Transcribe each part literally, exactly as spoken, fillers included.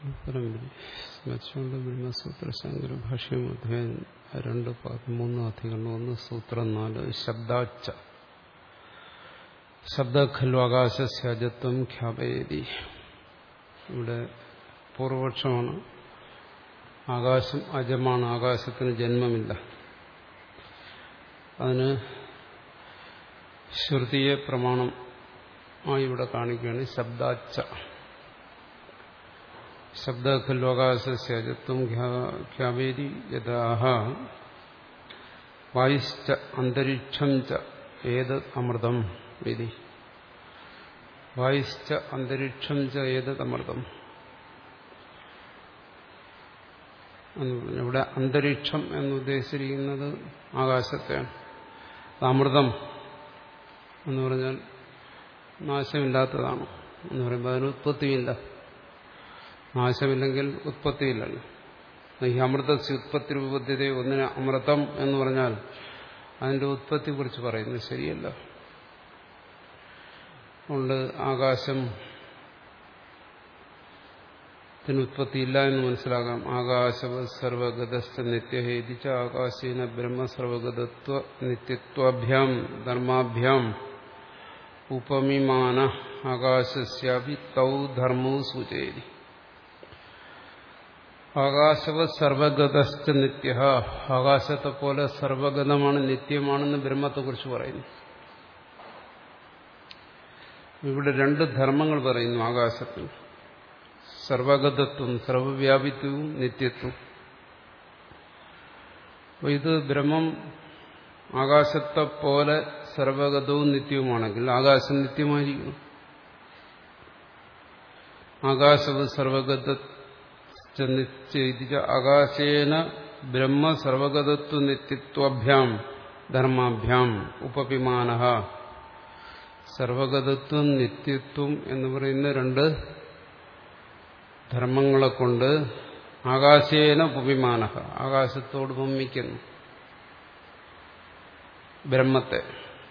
സ്മരിച്ചുകൊണ്ട് ബ്രഹ്മസൂത്ര ശങ്കര ഭാഷ്യം അധ്യായം രണ്ട് പതിമൂന്ന് അധികരണം ഒന്ന് സൂത്രം നാല് ശബ്ദാച്ച ശബ്ദ ഖലു ആകാശസ്യജത്വം ഖ്യാപയതി. ഇവിടെ പൂർവപക്ഷമാണ്. ആകാശം അജമാണ്, ആകാശത്തിന് ജന്മമില്ല. അതിന് ശ്രുതിയെ പ്രമാണമായി ഇവിടെ കാണിക്കുകയാണ്. ശബ്ദാച്ച ശബ്ദ ഖലു ആകാശസ്യജത്വം ഖ്യാപയതി യഥാഹ വായുശ്ച അന്തരിക്ഷം ച ഏത് അമൃതം വിധി. വായുശ്ച അന്തരിക്ഷം ച ഏത് അമൃതം. ഇവിടെ അന്തരീക്ഷം എന്നുദ്ദേശിച്ചിരിക്കുന്നത് ആകാശത്തെയാണ്. അമൃതം എന്ന് പറഞ്ഞാൽ നാശമില്ലാത്തതാണ് എന്ന് പറയുമ്പോൾ അതിന് ഉത്പത്തിയില്ല. നാശമില്ലെങ്കിൽ ഉത്പത്തിയില്ലല്ലോ. ഈ അമൃതസ്യ ഉത്പത്തി രൂപത്തിലെ ഒന്നിന് അമൃതം എന്ന് പറഞ്ഞാൽ അതിന്റെ ഉത്പത്തിയെ കുറിച്ച് പറയുന്നത് ശരിയല്ല. അതുകൊണ്ട് ആകാശം ത്തിന് ഉത്പത്തിയില്ല എന്ന് മനസ്സിലാകാം. ആകാശവ സർവഗതസ്ഥ നിത്യഹേതിച്ച ആകാശേന ബ്രഹ്മ സർവഗതത്വ നിത്യത്വാഭ്യാം ധർമാഭ്യാം ഉപമിമാന ആകാശസ്യാപി തൗ ധർമ്മോ സൂചയതി. ആകാശവ സർവഗതസ്ഥ നിത്യ, ആകാശത്തെ പോലെ സർവഗതമാണ്, നിത്യമാണെന്ന് ബ്രഹ്മത്തെക്കുറിച്ച് പറയുന്നു. ഇവിടെ രണ്ട് ധർമ്മങ്ങൾ പറയുന്നു ആകാശത്തിൽ. സർവഗതത്വം, സർവവ്യാപിത്വവും നിത്യത്വം. അപ്പോൾ ഇത് ബ്രഹ്മം ആകാശത്തെ പോലെ സർവഗതവും നിത്യവുമാണെങ്കിൽ ആകാശം നിത്യമായിരിക്കും. ആകാശവ് സർവഗത നിശ്ചയിച്ച ആകാശേന ബ്രഹ്മ സർവഗതത്വ നിത്യത്വാഭ്യാം ധർമാഭ്യാം ഉപപിമാന. സർവഗതത്വം നിത്യത്വം എന്ന് പറയുന്ന രണ്ട് ധർമ്മങ്ങളെ കൊണ്ട് ആകാശേന ഉപമിമാന, ആകാശത്തോട് ഉപമിക്കുന്നു ബ്രഹ്മത്തെ.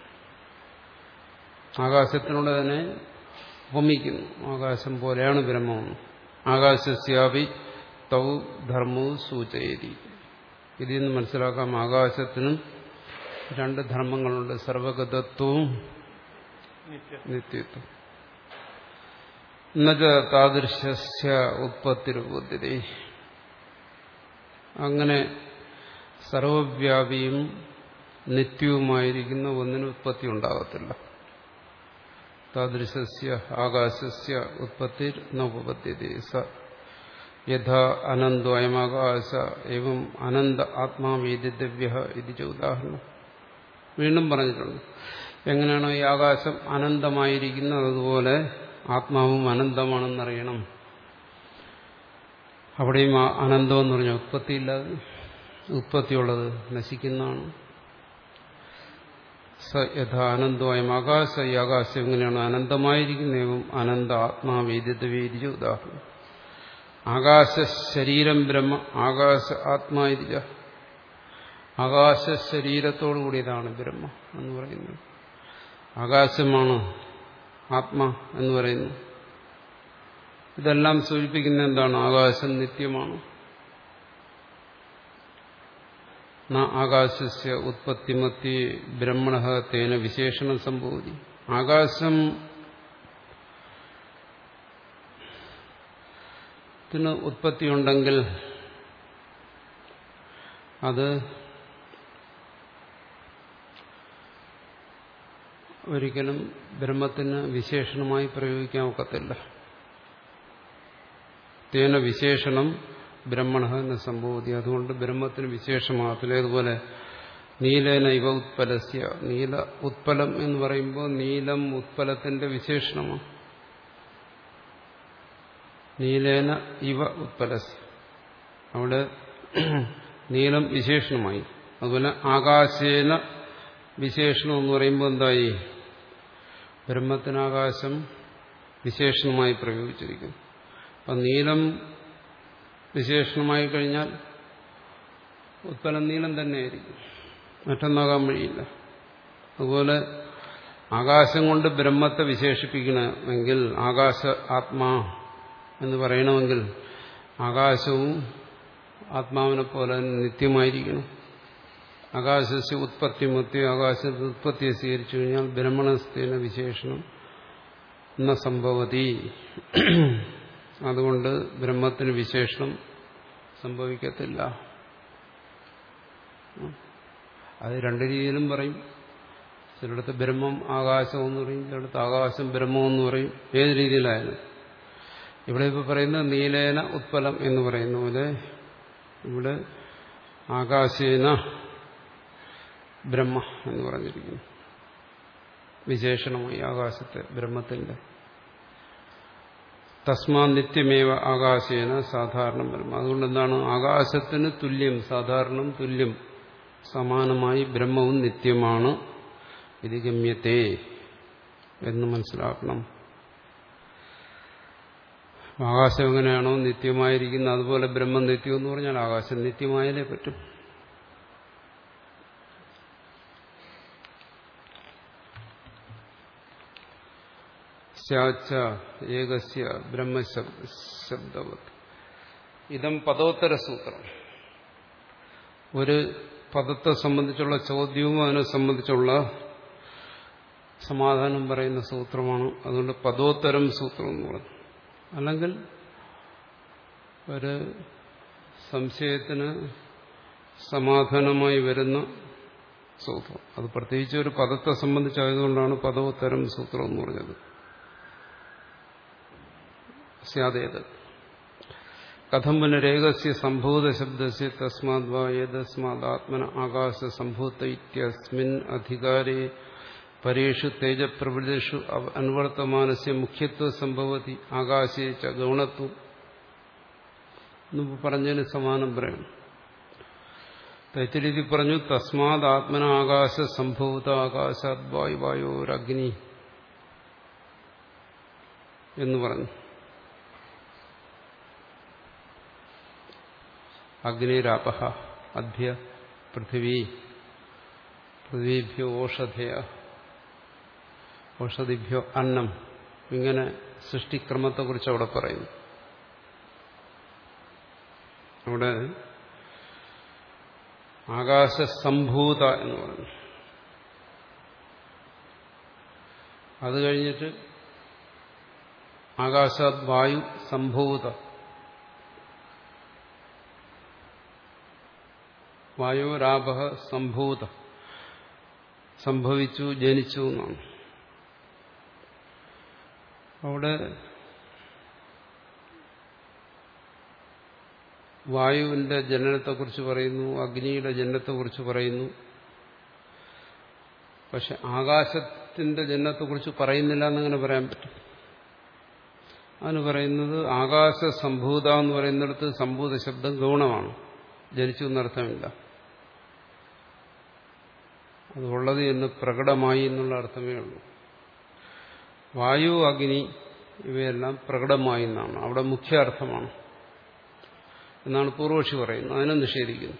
ആകാശത്തിനോട് തന്നെ ഉപമിക്കുന്നു. ആകാശം പോലെയാണ് ബ്രഹ്മം. ആകാശസ്യാപി തൗ ധർമ്മോ സൂചയതി. ഇതിൽ നിന്ന് മനസ്സിലാക്കാം ആകാശത്തിനും രണ്ട് ധർമ്മങ്ങളുണ്ട്, സർവഗതത്വവും നിത്യത്വം. എന്നുവെച്ച താദൃശ്യ ഉത്പത്തിരുപത്തി. അങ്ങനെ സർവവ്യാപിയും നിത്യവുമായിരിക്കുന്ന ഒന്നിന് ഉത്പത്തി ഉണ്ടാകത്തില്ല. താദൃശ്യ ആകാശസ്യ ഉത്പത്തിർ നോപപദ്ധ്യതേ സ യഥാ അനന്തോ അയമാകാശ ഏവം അനന്ത ആത്മാവേദിതവ്യ ഇത് ഉദാഹരണം വീണ്ടും പറഞ്ഞിട്ടുണ്ട്. എങ്ങനെയാണോ ഈ ആകാശം അനന്തമായിരിക്കുന്നത് അതുപോലെ ആത്മാവും അനന്തമാണെന്നറിയണം. അവിടെയും അനന്തം എന്ന് പറഞ്ഞാൽ ഉത്പത്തിയില്ലാതെ, ഉത്പത്തിയുള്ളത് നശിക്കുന്നതാണ്. സ യഥാ അനന്തോയം ആകാശ, ഈ ആകാശം എങ്ങനെയാണ് അനന്തമായിരിക്കുന്നതും അനന്ത ആത്മാവേദിതവേദിച്ച ഉദാഹരണം. ആകാശ ശരീരം ബ്രഹ്മ ആകാശ ആത്മായിരിച്ച, ആകാശ ശരീരത്തോടു കൂടിയതാണ് ബ്രഹ്മ എന്ന് പറയുന്നത്. ആകാശമാണ് ആത്മ എന്ന് പറയുന്നു. ഇതെല്ലാം സൂചിപ്പിക്കുന്ന എന്താണ്? ആകാശം നിത്യമാണ്. ന ആകാശസ്യ ഉത്പത്തിമത്തി ബ്രഹ്മണ തേന വിശേഷണം സംഭവതി. ആകാശം ത്തിന് ഉത്പത്തിയുണ്ടെങ്കിൽ അത് ഒരിക്കലും ബ്രഹ്മത്തിന് വിശേഷണമായി പ്രയോഗിക്കാൻ ഒക്കത്തില്ല. തേന വിശേഷണം ബ്രഹ്മണ എന്ന സംഭവതി. അതുകൊണ്ട് ബ്രഹ്മത്തിന് വിശേഷമാകത്തില്ല. അതുപോലെ നീലേന ഇവ ഉത്പലസ്യ, നീല ഉത്പലം എന്ന് പറയുമ്പോൾ നീലം ഉത്പലത്തിന്റെ വിശേഷണമാണ്. നീലേന ഇവ ഉത്പലസ്യ, അവിടെ നീലം വിശേഷണമായി. അതുപോലെ ആകാശേന വിശേഷണം എന്ന് പറയുമ്പോൾ എന്തായി? ബ്രഹ്മത്തിനാകാശം വിശേഷണമായി പ്രയോഗിച്ചിരിക്കുന്നു. അപ്പം നീലം വിശേഷണമായി കഴിഞ്ഞാൽ ഉത്പലം നീലം തന്നെയായിരിക്കും, മറ്റൊന്നാകാൻ വഴിയില്ല. അതുപോലെ ആകാശം കൊണ്ട് ബ്രഹ്മത്തെ വിശേഷിപ്പിക്കണമെങ്കിൽ, ആകാശ ആത്മാ എന്ന് പറയണമെങ്കിൽ ആകാശവും ആത്മാവിനെ പോലെ നിത്യമായിരിക്കണം. ആകാശസ്യ ഉത്പത്തി മത്യ ആകാശത്തെ ഉത്പത്തിയെ സ്വീകരിച്ചു കഴിഞ്ഞാൽ ബ്രഹ്മണസ്ഥേന വിശേഷണം ന സംഭവതി. അതുകൊണ്ട് ബ്രഹ്മത്തിന് വിശേഷണം സംഭവിക്കത്തില്ല. അത് രണ്ട് രീതിയിലും പറയും. ചിലയിടത്ത് ബ്രഹ്മം ആകാശം എന്ന് പറയും, ചിലയിടത്ത് ആകാശം ബ്രഹ്മം എന്ന് പറയും. ഏത് രീതിയിലായാലും ഇവിടെ ഇപ്പോൾ പറയുന്നത് നീലേന ഉത്പലം എന്ന് പറയുന്ന പോലെ ഇവിടെ ആകാശേന ബ്രഹ്മ എന്ന് പറഞ്ഞിരിക്കുന്നു. വിശേഷണമായി ആകാശത്തെ ബ്രഹ്മത്തിന്റെ. തസ്മാ നിത്യമേവ ആകാശേന സാധാരണ ബ്രഹ്മ. അതുകൊണ്ട് എന്താണ്? ആകാശത്തിന് തുല്യം, സാധാരണ തുല്യം, സമാനമായി ബ്രഹ്മവും നിത്യമാണ്. ഇത് ഗമ്യത്തെ എന്ന് മനസ്സിലാക്കണം. ആകാശം എങ്ങനെയാണോ നിത്യമായിരിക്കുന്നത് അതുപോലെ ബ്രഹ്മം നിത്യം എന്ന് പറഞ്ഞാൽ ആകാശം നിത്യമായാലേ പറ്റും. സ്യാച്ച ഏകസ്യ ബ്രഹ്മശബ്ദവത്. ഇതം പദോത്തര സൂത്രം. ഒരു പദത്തെ സംബന്ധിച്ചുള്ള ചോദ്യവും അതിനെ സംബന്ധിച്ചുള്ള സമാധാനം പറയുന്ന സൂത്രമാണ്. അതുകൊണ്ട് പദോത്തരം സൂത്രം എന്ന് പറഞ്ഞു. അല്ലെങ്കിൽ ഒരു സംശയത്തിന് സമാധാനമായി വരുന്ന സൂത്രം. അത് പ്രത്യേകിച്ച് ഒരു പദത്തെ സംബന്ധിച്ചായതുകൊണ്ടാണ് പദോത്തരം സൂത്രം എന്ന് പറഞ്ഞത്. സ്യാദേത് കഥം പുനരേകസ്യ സംഭൂത ശബ്ദസ്യ തസ്മാദ് വാ ഏതസ്മാദ് ആത്മന ആകാശ സംഭൂത ഇത്യസ്മിൻ അധികാരേ പരേഷു തേജപ്രവൃത്തിഷു അൻവർത്തമാനസ്യ മുഖ്യത്വ സംഭവതി ആകാശേ ച ഗൗണത്വം എന്ന് പറഞ്ഞതിന് സമാനം പറയണം. തൈത്തിരീതി പറഞ്ഞു തസ്മാദ് ആത്മന ആകാശ സംഭൂത ആകാശാത് വായു വായോരഗ്നി എന്ന് പറഞ്ഞു. അഗ്നിരാപഹ അദ്ഭ്യ പൃഥിവി പൃഥ്വീഭ്യോ ഓഷധയ ഓഷധിഭ്യോ അന്നം. ഇങ്ങനെ സൃഷ്ടിക്രമത്തെക്കുറിച്ച് അവിടെ പറയുന്നു. അവിടെ ആകാശസംഭൂത എന്ന് പറഞ്ഞു. അത് കഴിഞ്ഞിട്ട് ആകാശാത് വായു സംഭൂത, വായുരാപഹ സംഭൂത, സംഭവിച്ചു ജനിച്ചു എന്നാണ്. അവിടെ വായുവിന്റെ ജനനത്തെക്കുറിച്ച് പറയുന്നു, അഗ്നിയുടെ ജനനത്തെക്കുറിച്ച് പറയുന്നു. പക്ഷെ ആകാശത്തിന്റെ ജനനത്തെക്കുറിച്ച് പറയുന്നില്ല എന്നങ്ങനെ പറയാൻ പറ്റും. അതിന് പറയുന്നത് ആകാശ സംഭൂത എന്ന് പറയുന്നിടത്ത് സംഭൂത ശബ്ദം ഗൗണമാണ്, ജനിച്ചു എന്നർത്ഥമില്ല. അതുള്ളത് എന്ന് പ്രകടമായി എന്നുള്ള അർത്ഥമേ ഉള്ളൂ. വായു അഗ്നി ഇവയെല്ലാം പ്രകടമായി എന്നാണ് അവിടെ മുഖ്യ അർത്ഥമാണ് എന്നാണ് പൂർവക്ഷി പറയുന്നത്. അതിനെ നിഷേധിക്കുന്നു.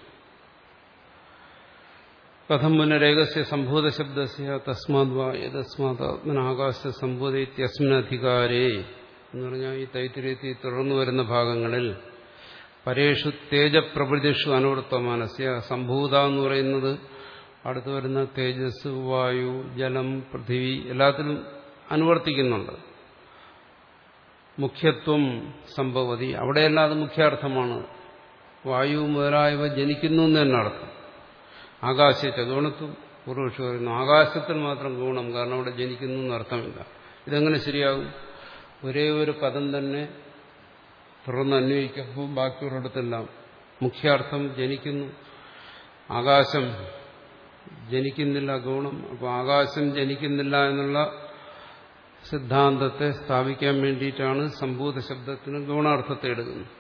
കഥം പുനരേകസ്യ സംഭൂത ശബ്ദസ്യ തസ്മാദ് വാ യതസ്മാദ് ആത്മനാകാശ സംഭൂതേത്യസ്മിനധികാരേ എന്ന് പറഞ്ഞാൽ ഈ തൈത്തിരീയത്തിൽ തുടർന്നു വരുന്ന ഭാഗങ്ങളിൽ പരേഷു തേജപ്രഭൃതിഷു അനുവൃത്തമാനസ്യ സംഭൂത എന്ന് പറയുന്നത് അടുത്തു വരുന്ന തേജസ്, വായു, ജലം, പൃഥിവി എല്ലാത്തിലും അനുവർത്തിക്കുന്നുണ്ട്. മുഖ്യത്വം സംഭവതി അവിടെയെല്ലാം അത് മുഖ്യാർത്ഥമാണ്. വായു മുതലായവ ജനിക്കുന്നു എന്ന് തന്നെ അർത്ഥം. ആകാശത്തെ ഗുണത്വം പൂർവക്ഷി പറയുന്നു. ആകാശത്തിൽ മാത്രം ഗുണം, കാരണം അവിടെ ജനിക്കുന്നു എന്നർത്ഥമില്ല. ഇതെങ്ങനെ ശരിയാകും? ഒരേ ഒരു പദം തന്നെ തുടർന്ന് അന്വയിക്കുമ്പോൾ ബാക്കിയുള്ളിടത്തെല്ലാം മുഖ്യാർത്ഥം ജനിക്കുന്നു, ആകാശം ജനിക്കുന്നില്ല ഗുണം. അപ്പോൾ ആകാശം ജനിക്കുന്നില്ല എന്നുള്ള സിദ്ധാന്തത്തെ സ്ഥാപിക്കാൻ വേണ്ടിയിട്ടാണ് സംഭൂത ശബ്ദത്തിന് ഗുണാർത്ഥത്തെ എടുക്കുന്നത്.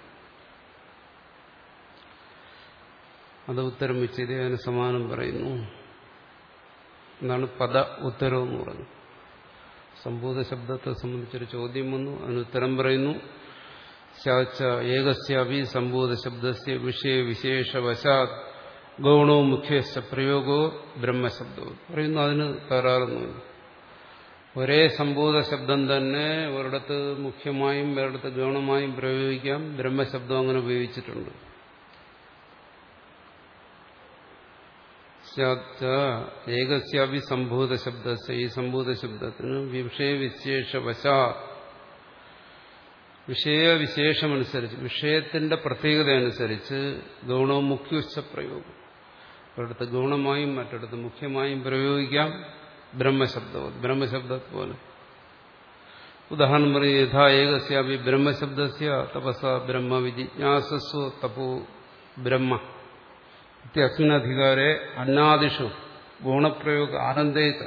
അത് ഉത്തരം വെച്ചത് അതിന് സമാനം പറയുന്നു എന്നാണ് പദ ഉത്തരം എന്ന് പറയുന്നത്. സംഭൂത ശബ്ദത്തെ സംബന്ധിച്ചൊരു ചോദ്യം വന്നു, അതിന് ഉത്തരം പറയുന്നു. ശാച്ച ഏകസ്യാപി സംഭൂത ശബ്ദസ്യ വിഷയ വിശേഷവശാത് ഗൗണോ മുഖ്യസ്യ പ്രയോഗോ ബ്രഹ്മശബ്ദവും പറയുന്നു. അതിന് തകരാറൊന്നുമില്ല. ഒരേ സംഭൂത ശബ്ദം തന്നെ ഒരിടത്ത് മുഖ്യമായും വേറിടത്ത് ഗൗണമായും പ്രയോഗിക്കാം. ബ്രഹ്മശബ്ദം അങ്ങനെ ഉപയോഗിച്ചിട്ടുണ്ട്. ഏകസ്യാപി സംഭൂത ശബ്ദ ഈ സംഭൂത ശബ്ദത്തിന് വിഷയവിശേഷവശാ വിഷയവിശേഷമനുസരിച്ച് വിഷയത്തിന്റെ പ്രത്യേകത അനുസരിച്ച് ഗൗണവും മുഖ്യശ്ച പ്രയോഗം ഒരിടത്ത് ഗൗണമായും മറ്റിടത്ത് മുഖ്യമായും പ്രയോഗിക്കാം. ബ്രഹ്മശബ്ദം ബ്രഹ്മശബ്ദത്തെ പോലെ ഉദാഹരണം പറയും. യഥാ ഏകസ്യാപി ബ്രഹ്മശബ്ദസ്യ തപസ ബ്രഹ്മ വിജിജ്ഞാസസ്വ തപോ ബ്രഹ്മ ഇത്യസ്മിന്നധികാരെ അന്നാദിഷു ഗുണപ്രയോഗ ആനന്ദേത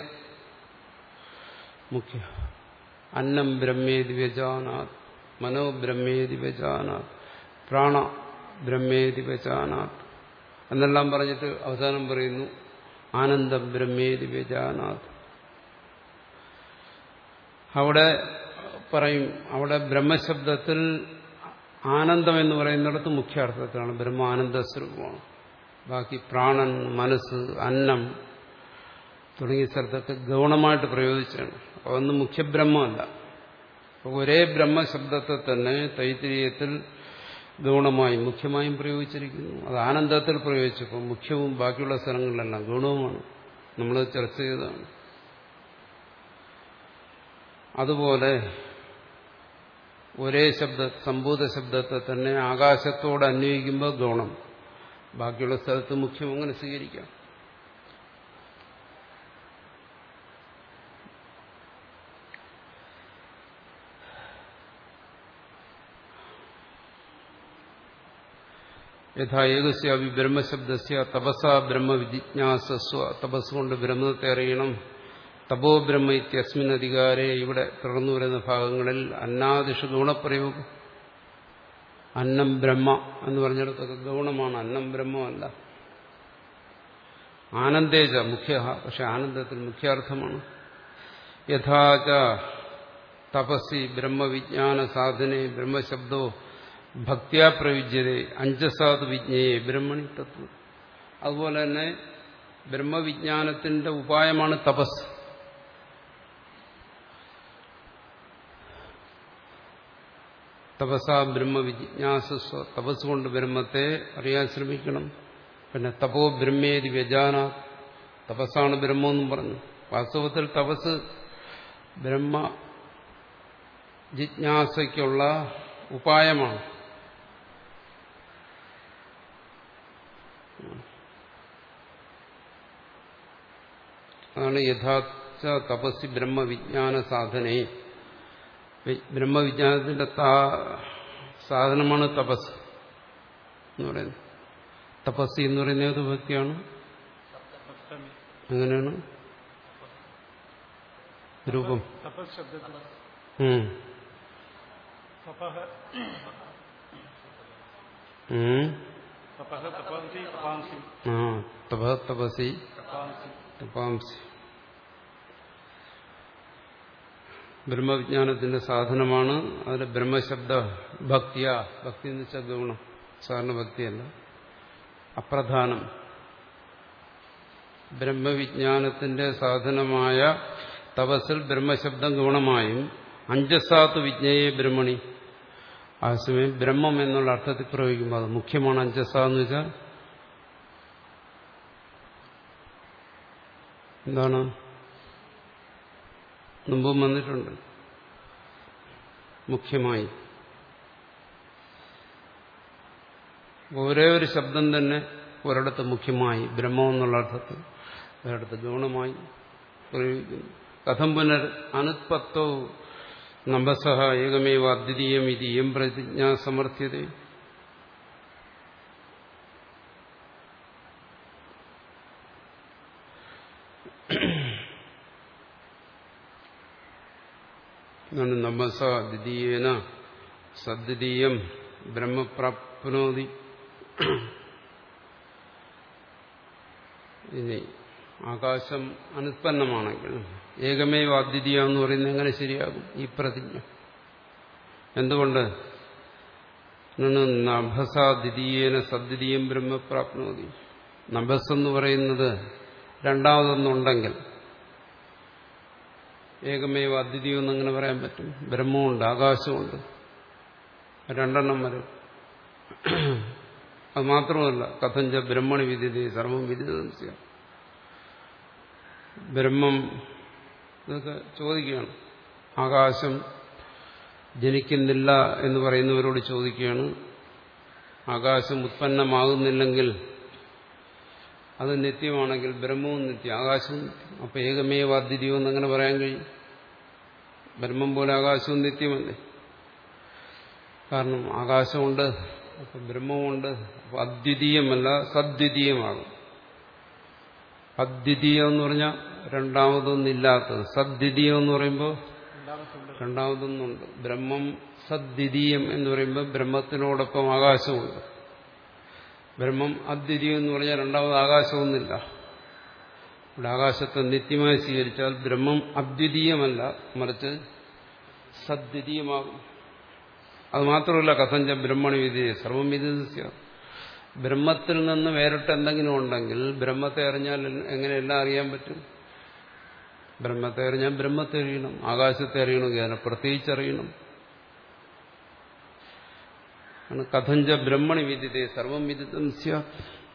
മുഖ്യ അന്നം ബ്രഹ്മേതി വ്യജാനാത് മനോ ബ്രഹ്മേതി വ്യജാനാത് പ്രാണ ബ്രഹ്മേതി വ്യജാനാത് എന്നെല്ലാം പറഞ്ഞിട്ട് അവസാനം പറയുന്നു ആനന്ദം ബ്രഹ്മേതി വ്യജാനാത്. അവിടെ പറയും അവിടെ ബ്രഹ്മശബ്ദത്തിൽ ആനന്ദം എന്ന് പറയുന്നിടത്ത് മുഖ്യാർത്ഥത്തിലാണ്. ബ്രഹ്മ ആനന്ദസ്വരൂപമാണ്. ബാക്കി പ്രാണൻ, മനസ്സ്, അന്നം തുടങ്ങിയ സ്ഥലത്തൊക്കെ ഗൗണമായിട്ട് പ്രയോഗിച്ചാണ്. അതൊന്നും മുഖ്യബ്രഹ്മമല്ല. ഒരേ ബ്രഹ്മശബ്ദത്തെ തന്നെ തൈത്തിരീയത്തിൽ ഗൗണമായും മുഖ്യമായും പ്രയോഗിച്ചിരിക്കുന്നു. അത് ആനന്ദത്തിൽ പ്രയോഗിച്ചപ്പോൾ മുഖ്യവും ബാക്കിയുള്ള സ്ഥലങ്ങളിലെല്ലാം ഗൗണവുമാണ്. നമ്മൾ ചർച്ച ചെയ്തതാണ്. അതുപോലെ ഒരേ ശബ്ദ സംഭൂത ശബ്ദത്തെ തന്നെ ആകാശത്തോട് അന്വയിക്കുമ്പോൾ ഗൗണം, ബാക്കിയുള്ള സ്ഥലത്ത് മുഖ്യം അങ്ങനെ സ്വീകരിക്കാം. യഥാ ഏകസ്യാപി ബ്രഹ്മശബ്ദസ്യ തപസ ബ്രഹ്മ വിജിജ്ഞാസസ്വ തപസ് കൊണ്ട് ബ്രഹ്മത്തെ അറിയണം. തപോ ബ്രഹ്മ ഇത്യസ്മിൻ അധികാരെ ഇവിടെ തുടർന്നു വരുന്ന ഭാഗങ്ങളിൽ അന്നാദിഷു ഗുണപ്രയോഗം. അന്നം ബ്രഹ്മ എന്ന് പറഞ്ഞിടത്തൊക്കെ ഗൗണമാണ്, അന്നം ബ്രഹ്മമല്ല. ആനന്ദേജ മുഖ്യ, പക്ഷെ ആനന്ദത്തിൽ മുഖ്യാർത്ഥമാണ്. യഥാച തപസ്സി ബ്രഹ്മവിജ്ഞാന സാധനെ ബ്രഹ്മശബ്ദോ ഭക്തിയാ പ്രയുജ്യതേ അഞ്ചസാത് വിജ്ഞയെ ബ്രഹ്മണി തത്വം. അതുപോലെ തന്നെ ബ്രഹ്മവിജ്ഞാനത്തിന്റെ ഉപായമാണ് തപസ്. തപസാ ബ്രഹ്മവിജിജ്ഞാസസ്വ തപസ് കൊണ്ട് ബ്രഹ്മത്തെ അറിയാൻ ശ്രമിക്കണം. പിന്നെ തപോ ബ്രഹ്മേതി വ്യജാന തപസ്സാണ് ബ്രഹ്മമെന്നും പറഞ്ഞു. വാസ്തവത്തിൽ തപസ് ബ്രഹ്മ ജിജ്ഞാസയ്ക്കുള്ള ഉപായമാണ്. അതാണ് യഥാർത്ഥ തപസ്സി ബ്രഹ്മവിജ്ഞാന സാധനേ. ബ്രഹ്മവിജ്ഞാനത്തിന്റെ സാധനമാണ് തപസ് എന്ന് പറയുന്നത്. തപസ്സി എന്ന് പറയുന്ന ഏത് വ്യക്തിയാണ്? എങ്ങനെയാണ് രൂപം? തപസി തപാംസി ബ്രഹ്മവിജ്ഞാനത്തിന്റെ സാധനമാണ്. അതിൽ ബ്രഹ്മശബ്ദ ഭക്തിയ, ഭക്തി എന്ന് വെച്ചാൽ ഗുണം, സാധാരണ ഭക്തിയല്ല, അപ്രധാനം. ബ്രഹ്മവിജ്ഞാനത്തിന്റെ സാധനമായ തപസ്സിൽ ബ്രഹ്മശബ്ദം ഗുണമായും അഞ്ചസാത്ത് വിജ്ഞയെ ബ്രഹ്മണി, ആ സമയം ബ്രഹ്മം എന്നുള്ള അർത്ഥത്തിൽ പ്രയോഗിക്കുമ്പോൾ അത് മുഖ്യമാണ്. അഞ്ചസ എന്ന് വെച്ചാൽ എന്താണ്? മുമ്പും വന്നിട്ടുണ്ട്. മുഖ്യമായി ഒരേ ഒരു ശബ്ദം തന്നെ ഒരിടത്ത് മുഖ്യമായി ബ്രഹ്മം എന്നുള്ള അർത്ഥത്തിൽ, ഒരിടത്ത് ഗൗണമായി പ്രയോഗിക്കുന്നു. കഥം പുനർ അനുത്പത്തോ നമ്പസഹ ഏകമേവ അദ്വിതീയം ഇതി എം പ്രതിജ്ഞ സമർത്ഥ്യത. നമ്പസ ദ്വിതീയേന സദ്വിതീയം ബ്രഹ്മപ്രാപ്നോതി. ഇനി ആകാശം അനുത്പന്നമാണെങ്കിൽ ഏകമേവ അദ്വിതീയം എന്ന് പറയുന്നത് എങ്ങനെ ശരിയാകും ഈ പ്രതിജ്ഞ? എന്തുകൊണ്ട്? നഭസ ദ്വിതീയേന സദ്വിതീയം ബ്രഹ്മപ്രാപ്നോതി. നഭസ് എന്ന് പറയുന്നത് രണ്ടാമതൊന്നുണ്ടെങ്കിൽ ഏകമേവ അദ്വിതീയം എന്നങ്ങനെ പറയാൻ പറ്റും? ബ്രഹ്മമുണ്ട്, ആകാശമുണ്ട്, രണ്ടെണ്ണം വരും. അത് മാത്രമല്ല, കഥഞ്ച ബ്രഹ്മണി വിദിതേ സർവം വിദിതം സ്യാത്. ബ്രഹ്മം ഇതൊക്കെ ചോദിക്കുകയാണ്. ആകാശം ജനിക്കുന്നില്ല എന്ന് പറയുന്നവരോട് ചോദിക്കുകയാണ്, ആകാശം ഉത്പന്നമാകുന്നില്ലെങ്കിൽ അത് നിത്യമാണെങ്കിൽ ബ്രഹ്മവും നിത്യം, ആകാശവും നിത്യം. അപ്പൊ ഏകമേവ അദ്വിതീയം എന്നങ്ങനെ പറയാൻ കഴിയും? ബ്രഹ്മം പോലെ ആകാശവും നിത്യമല്ലേ? കാരണം ആകാശമുണ്ട്, അപ്പൊ ബ്രഹ്മമുണ്ട്. അപ്പൊ അദ്വിതീയമല്ല, സദ്വിതീയമാകും. അദ്വിതീയം എന്ന് പറഞ്ഞാൽ രണ്ടാമതൊന്നില്ലാത്തത്. സദ്വിതീയം എന്ന് പറയുമ്പോൾ രണ്ടാമതൊന്നുണ്ട്. ബ്രഹ്മം സദ്വിതീയം എന്ന് പറയുമ്പോൾ ബ്രഹ്മത്തിനോടൊപ്പം ആകാശമുണ്ട്. ബ്രഹ്മം അദ്വിതീയം എന്ന് പറഞ്ഞാൽ രണ്ടാമത് ആകാശമൊന്നുമില്ല. ഇവിടെ ആകാശത്തെ നിത്യമായി സ്വീകരിച്ചാൽ ബ്രഹ്മം അദ്വിതീയമല്ല, മറിച്ച് സദ്വിതീയമാകും. അത് മാത്രമല്ല, കഥഞ്ച ബ്രഹ്മണി വിധി സർവം വിദിതസ്യ. ബ്രഹ്മത്തിൽ നിന്ന് വേറിട്ട് എന്തെങ്കിലും ഉണ്ടെങ്കിൽ ബ്രഹ്മത്തെ അറിഞ്ഞാൽ എങ്ങനെ എല്ലാം അറിയാൻ പറ്റും? ബ്രഹ്മത്തെ അറിഞ്ഞാൽ ബ്രഹ്മത്തെ അറിയണം, ആകാശത്തെ അറിയണമെങ്കിൽ അതിനെ പ്രത്യേകിച്ച് അറിയണം. കഥഞ്ച ബ്രഹ്മണി വിദിതേ സർവം വിദിതം സ്യാത്.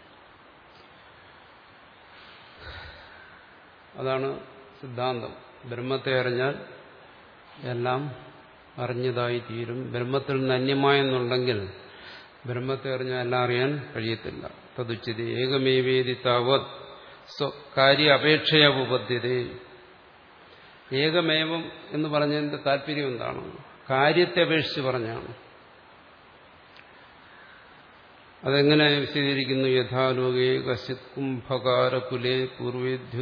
അതാണ് സിദ്ധാന്തം. ബ്രഹ്മത്തെ അറിഞ്ഞാൽ എല്ലാം അറിഞ്ഞതായി തീരും. ബ്രഹ്മത്തിൽ നിന്ന് അന്യമായെന്നുണ്ടെങ്കിൽ ബ്രഹ്മത്തെ അറിഞ്ഞാൽ എല്ലാം അറിയാൻ കഴിയത്തില്ല. തതുച്യതേ ഏകമേവേദി താവത് സ്വകാര്യ അപേക്ഷയ ഉപപദ്ധ്യതേ. ഏകമേവം എന്ന് പറഞ്ഞതിന്റെ താല്പര്യം എന്താണ്? കാര്യത്തെ അപേക്ഷിച്ച് പറഞ്ഞാണ്. അതെങ്ങനെ വിശദീകരിക്കുന്നു? യഥാലോകേ കശ്ചിത് കുംഭകാരകുലേ പൂർവേദ്യു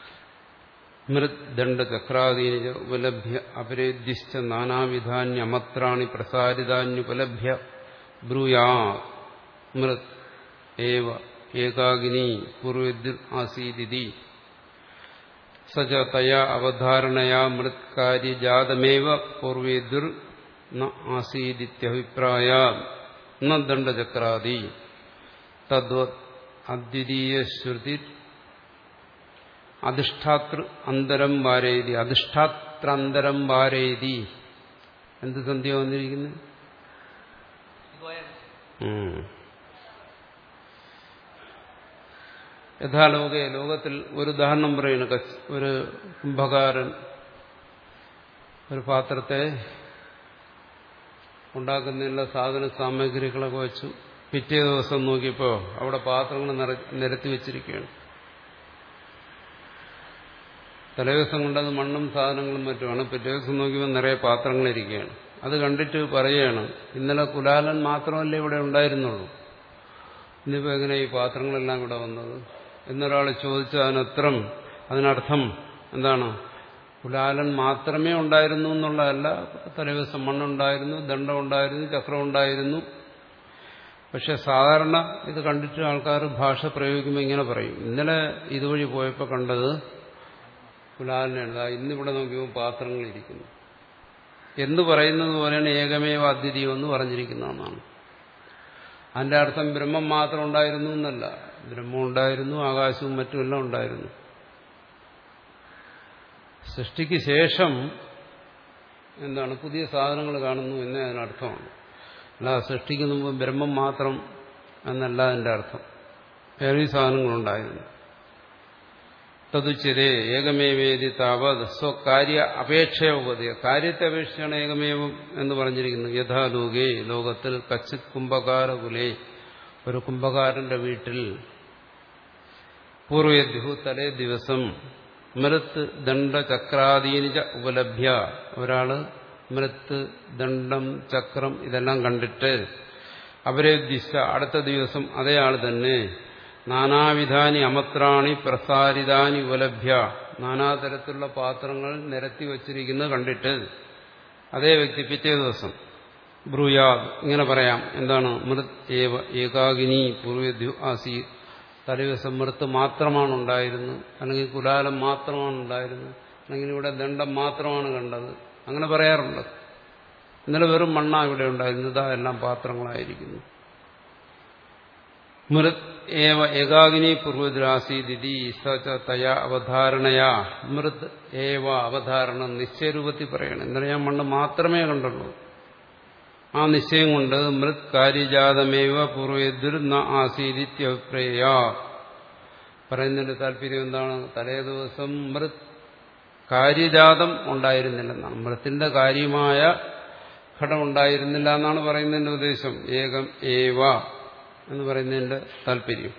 മൃദ്ദണ്ഡചക്രാദീനി ഉപലഭ്യ അപരേദ്യശ്ച നാനാവിധാന്യമത്രാണി പ്രസാരിതാന്യുപലഭ്യ ബ്രൂയാ മൃത് ഏവ ഏകാകിനി പൂർവേദ്യുർ ആസീദിതി സച തയാ അവധാരണയാ മൃത്കാര്യജാതമേവ പൂർവേദ്യുർ ന ആസീദിത്യഭിപ്രായാ ന ദണ്ഡചക്രാദി തദ്വത് അദ്വിതീയ ശ്രുതി അധിഷ്ഠാതൃ അന്തരം വാരേതി. അധിഷ്ഠാത്രന്തരം വാരേതി. എന്ത് സന്ധ്യ വന്നിരിക്കുന്നത്? യഥാലോകെ, ലോകത്തിൽ ഒരു ഉദാഹരണം പറയുന്നു. ഒരു കുംഭകാരൻ ഒരു പാത്രത്തെ ഉണ്ടാക്കുന്നതിനുള്ള സാധന സാമഗ്രികളൊക്കെ വെച്ചു. പിറ്റേ ദിവസം നോക്കിയപ്പോൾ അവിടെ പാത്രങ്ങൾ നിരത്തി വെച്ചിരിക്കുകയാണ്. തലേദിവസം കൊണ്ടത് മണ്ണും സാധനങ്ങളും മറ്റുമാണ്. പിറ്റേ ദിവസം നോക്കിയപ്പോൾ നിറയെ പാത്രങ്ങളിരിക്കുകയാണ്. അത് കണ്ടിട്ട് പറയുകയാണ്, ഇന്നലെ കുലാലൻ മാത്രമല്ലേ ഇവിടെ ഉണ്ടായിരുന്നുള്ളൂ, ഇന്നിപ്പോൾ എങ്ങനെ ഈ പാത്രങ്ങളെല്ലാം ഇവിടെ വന്നത് എന്നൊരാൾ ചോദിച്ചാൽ അതിനത്രം അതിനർത്ഥം എന്താണ്? കുലാലൻ മാത്രമേ ഉണ്ടായിരുന്നു എന്നുള്ളതല്ല. തലേദിവസം മണ്ണുണ്ടായിരുന്നു, ദണ്ഡം ഉണ്ടായിരുന്നു, ചക്രം ഉണ്ടായിരുന്നു. പക്ഷെ സാധാരണ ഇത് കണ്ടിട്ട് ആൾക്കാർ ഭാഷ പ്രയോഗിക്കുമ്പോൾ ഇങ്ങനെ പറയും, ഇന്നലെ ഇതുവഴി പോയപ്പോൾ കണ്ടത് കുലാലനുണ്ട്, ഇന്നിവിടെ നോക്കിയപ്പോൾ പാത്രങ്ങളിരിക്കുന്നു എന്ന് പറയുന്നത് പോലെയാണ് ഏകമേവ അദ്വിതീയം എന്ന് പറഞ്ഞിരിക്കുന്നതെന്നാണ്. അതിന്റെ അർത്ഥം ബ്രഹ്മം മാത്രം ഉണ്ടായിരുന്നു എന്നല്ല. ബ്രഹ്മം ഉണ്ടായിരുന്നു, ആകാശവും മറ്റുമെല്ലാം ഉണ്ടായിരുന്നു. സൃഷ്ടിക്ക് ശേഷം എന്താണ് പുതിയ സാധനങ്ങൾ കാണുന്നു എന്നേ അതിനർത്ഥമാണ്. അല്ല സൃഷ്ടിക്ക് മുമ്പ് ബ്രഹ്മം മാത്രം എന്നല്ല അതിന്റെ അർത്ഥം. വേറെ സാധനങ്ങളുണ്ടായിരുന്നു. തതുച്യതേ ഏകമേവേദി താവത് സ്വകാര്യ അപേക്ഷയ ഉപതയ. കാര്യത്തെ അപേക്ഷിച്ചാണ് ഏകമേവം എന്ന് പറഞ്ഞിരിക്കുന്നത്. യഥാലോകേ, ലോകത്തിൽ കച്ചിത് കുംഭകാരകുലേ, ഒരു കുംഭകാരന്റെ വീട്ടിൽ പൂർവേദ്യു തലേ ദിവസം മൃത്ത് ദണ്ഡ ചക്രാദീനിച്ച ഉപലഭ്യ, ഒരാള് മൃത്ത് ദണ്ഡം ചക്രം ഇതെല്ലാം കണ്ടിട്ട് അപരേദ്ദിശ അടുത്ത ദിവസം അതേ ആൾ തന്നെ നാനാവിധാനി അമത്രാണി പ്രസാരിതാനി ഉപലഭ്യ, നാനാതരത്തിലുള്ള പാത്രങ്ങൾ നിരത്തി വച്ചിരിക്കുന്നത് കണ്ടിട്ട് അതേ വ്യക്തി പിറ്റേ ദിവസം ബ്രൂയാ ഇങ്ങനെ പറയാം, എന്താണ്? മൃത് ഏവ ഏകാകിനി പൂർവേദ്യു ആസി, തലേദിവസം മൃത്ത് മാത്രമാണ് ഉണ്ടായിരുന്നത്, അല്ലെങ്കിൽ കുലാലം മാത്രമാണ് ഉണ്ടായിരുന്നത്, അല്ലെങ്കിൽ ഇവിടെ ദണ്ഡം മാത്രമാണ് കണ്ടത്, അങ്ങനെ പറയാറുണ്ട്. ഇന്നലെ വെറും മണ്ണ ഇവിടെ ഉണ്ടായിരുന്നത്, എല്ലാം പാത്രങ്ങളായിരിക്കുന്നു. മൃത് ഏവ ഏകാഗ്നി പൂർവ്വതിരാസീതി സ തയാ അവധാരണയാ മൃത് ഏവ അവധാരണം നിശ്ചയരൂപത്തിൽ പറയണം. എന്നാൽ ഞാൻ മണ്ണ് മാത്രമേ കണ്ടുള്ളൂ. ആ നിശ്ചയം കൊണ്ട് മൃത് കാര്യജാതമേവ പൂർവ്വദ്ർ ന ആസീതിത്യഭിപ്രേയ. പറയുന്നതിന്റെ താല്പര്യം എന്താണ്? തലേ ദിവസം മൃത് കാര്യജാതം ഉണ്ടായിരുന്നില്ലെന്നാണ്. മൃത്തിന്റെ കാര്യമായ ഘടം ഉണ്ടായിരുന്നില്ല എന്നാണ് പറയുന്നതിന്റെ ഉദ്ദേശം. ഏകം ഏവ എന്ന് പറയുന്നതിന്റെ താല്പര്യം.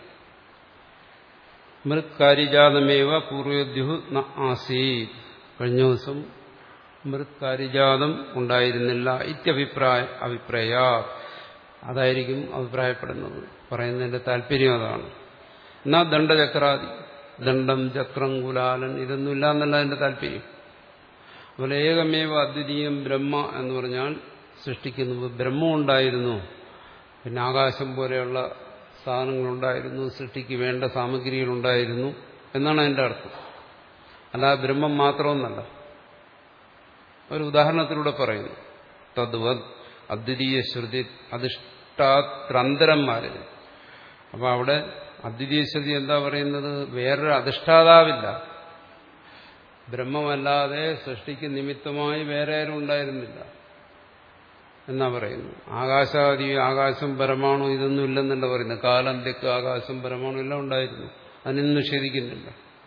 മൃത് കാര്യജാതമേവ പൂർവ്വദ്യു ന ആസീത്. കഴിഞ്ഞ ദിവസം മൃത് കാര്യജാതം ഉണ്ടായിരുന്നില്ല. ഇത്യഭിപ്രായ അഭിപ്രായ. അതായിരിക്കും അഭിപ്രായപ്പെടുന്നത്. പറയുന്നതിന്റെ താല്പര്യം അതാണ്. എന്നാ ദണ്ഡചക്രാദി, ദണ്ഡം, ചക്രം, കുലാലൻ ഇതൊന്നുമില്ല എന്നല്ല അതിന്റെ താല്പര്യം. അതുപോലെ ഏകമേവ അദ്വിതീയം ബ്രഹ്മ എന്ന് പറഞ്ഞാൽ സൃഷ്ടിക്കുന്നത് ബ്രഹ്മം ഉണ്ടായിരുന്നു, പിന്നെ ആകാശം പോലെയുള്ള സാധനങ്ങളുണ്ടായിരുന്നു, സൃഷ്ടിക്ക് വേണ്ട സാമഗ്രികളുണ്ടായിരുന്നു എന്നാണ് അതിന്റെ അർത്ഥം. അല്ലാതെ ബ്രഹ്മം മാത്രമെന്നല്ല. ഒരു ഉദാഹരണത്തിലൂടെ പറയുന്നു. തദ്വത് അദ്വിതീയ ശ്രുതി അധിഷ്ഠാത്രന്തരന്മാര്. അപ്പൊ അവിടെ അദ്വിതീയ ശ്രുതി എന്താ പറയുന്നത്? വേറൊരു അധിഷ്ഠാതാവില്ല. ബ്രഹ്മമല്ലാതെ സൃഷ്ടിക്ക് നിമിത്തമായി വേറെ ആരും ഉണ്ടായിരുന്നില്ല എന്നാ പറയുന്നു. ആകാശാദി, ആകാശം പരമാണു ഇതൊന്നും ഇല്ലെന്നല്ല പറയുന്നത്. കാലം, തെക്ക്, ആകാശം പരമാണു എല്ലാം ഉണ്ടായിരുന്നു. അതിനൊന്നും നിഷേധിക്കുന്നില്ല.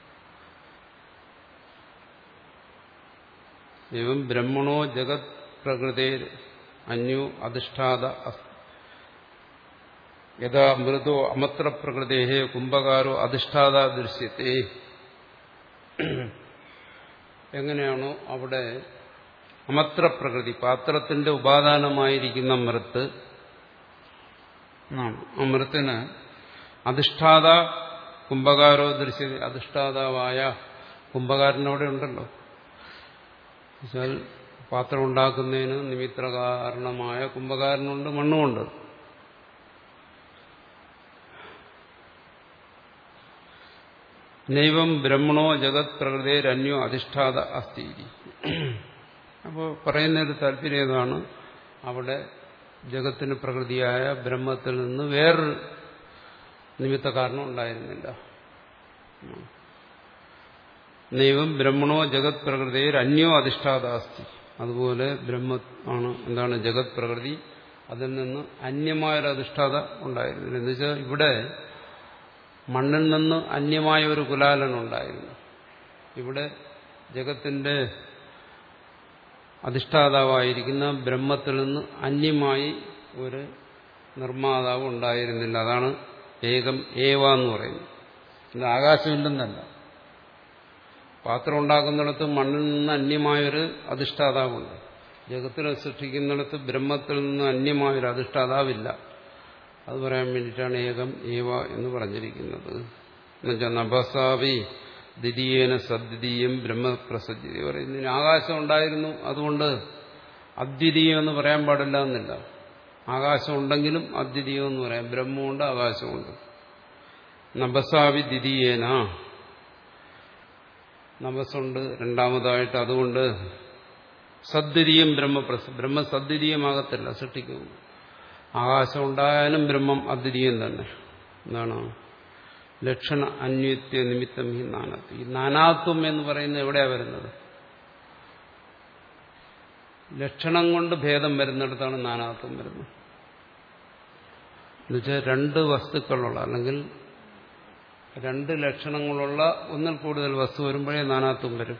എവം ബ്രഹ്മണോ ജഗത് പ്രകൃതേ അന്യോ അധിഷ്ഠാത യഥാ മൃദോ അമത്ര പ്രകൃതേ കുംഭകാരോ അധിഷ്ഠാത ദൃശ്യത്തെ. എങ്ങനെയാണോ അവിടെ അമത്ര പ്രകൃതി, പാത്രത്തിന്റെ ഉപാദാനമായിരിക്കുന്ന മൃത്ത്, ആ മൃത്തിന് അധിഷ്ഠാത കുംഭകാരോ ദൃശ്യത, അധിഷ്ഠാതാവായ കുംഭകാരനവിടെ ഉണ്ടല്ലോ. എന്നുവെച്ചാൽ പാത്രം ഉണ്ടാക്കുന്നതിന് നിമിത്ത കാരണമായ കുംഭകാരനുണ്ട്, മണ്ണുമുണ്ട്. നൈവം ബ്രഹ്മണോ ജഗത് പ്രകൃതേരന്യോ അധിഷ്ഠാത അസ്തി. അപ്പോൾ പറയുന്നൊരു താല്പര്യം ഏതാണ്? അവിടെ ജഗത്തിന് പ്രകൃതിയായ ബ്രഹ്മത്തിൽ നിന്ന് വേറൊരു നിമിത്ത കാരണം ഉണ്ടായിരുന്നില്ല. നൈവം ബ്രഹ്മണോ ജഗത് പ്രകൃതേരന്യോ അധിഷ്ഠാത അസ്തി. അതുപോലെ ബ്രഹ്മ ആണ് എന്താണ് ജഗത് പ്രകൃതി, അതിൽ നിന്ന് അന്യമായൊരു അധിഷ്ഠാത ഉണ്ടായിരുന്നില്ല. എന്നുവെച്ചാൽ ഇവിടെ മണ്ണിൽ നിന്ന് അന്യമായ ഒരു കുലാലനുണ്ടായിരുന്നു. ഇവിടെ ജഗത്തിന്റെ അധിഷ്ഠാതാവായിരിക്കുന്ന ബ്രഹ്മത്തിൽ നിന്ന് അന്യമായി ഒരു നിർമ്മാതാവ് ഉണ്ടായിരുന്നില്ല. അതാണ് ഏകം ഏവ എന്ന് പറയുന്നത്. ഇത് ആകാശമില്ലെന്നല്ല. പാത്രം ഉണ്ടാക്കുന്നിടത്ത് മണ്ണിൽ നിന്ന് അന്യമായൊരു അധിഷ്ഠാതാവുണ്ട്. ജഗത്തിനെ സൃഷ്ടിക്കുന്നിടത്ത് ബ്രഹ്മത്തിൽ നിന്ന് അന്യമായൊരു അധിഷ്ഠാതാവില്ല. അത് പറയാൻ വേണ്ടിയിട്ടാണ് ഏകം ഏവ എന്ന് പറഞ്ഞിരിക്കുന്നത്. എന്നുവെച്ചാൽ നഭസാവി ദ്വിതീയേന സദ്വിതീയം ബ്രഹ്മപ്രസജ്ജതി പറയുന്നതിന് ആകാശം ഉണ്ടായിരുന്നു, അതുകൊണ്ട് അദ്വിതീയം എന്ന് പറയാൻ പാടില്ല എന്നില്ല. ആകാശം ഉണ്ടെങ്കിലും അദ്വിതീയം എന്ന് പറയാം. ബ്രഹ്മമുണ്ട്, ആകാശമുണ്ട്. നഭസാവി ദ്വിതീയേന, നഭസുണ്ട് രണ്ടാമതായിട്ട്, അതുകൊണ്ട് സദ്വിതീയം ബ്രഹ്മപ്രസ ബ്രഹ്മ സദ്വിതീയമാകത്തില്ല സൃഷ്ടിക്കുന്നു. ആകാശം ഉണ്ടായാലും ബ്രഹ്മം അദ്വിതീയം തന്നെ. എന്താണ്? ലക്ഷണ അന്യത്യ നിമിത്തം ഈ നാനാത്വം. ഈ നാനാത്വം എന്ന് പറയുന്നത് എവിടെയാ വരുന്നത്? ലക്ഷണം കൊണ്ട് ഭേദം വരുന്നിടത്താണ് നാനാത്വം വരുന്നത്. എന്നുവെച്ചാൽ രണ്ട് വസ്തുക്കളുള്ള അല്ലെങ്കിൽ രണ്ട് ലക്ഷണങ്ങളുള്ള ഒന്നിൽ കൂടുതൽ വസ്തു വരുമ്പോഴേ നാനാത്വം വരും.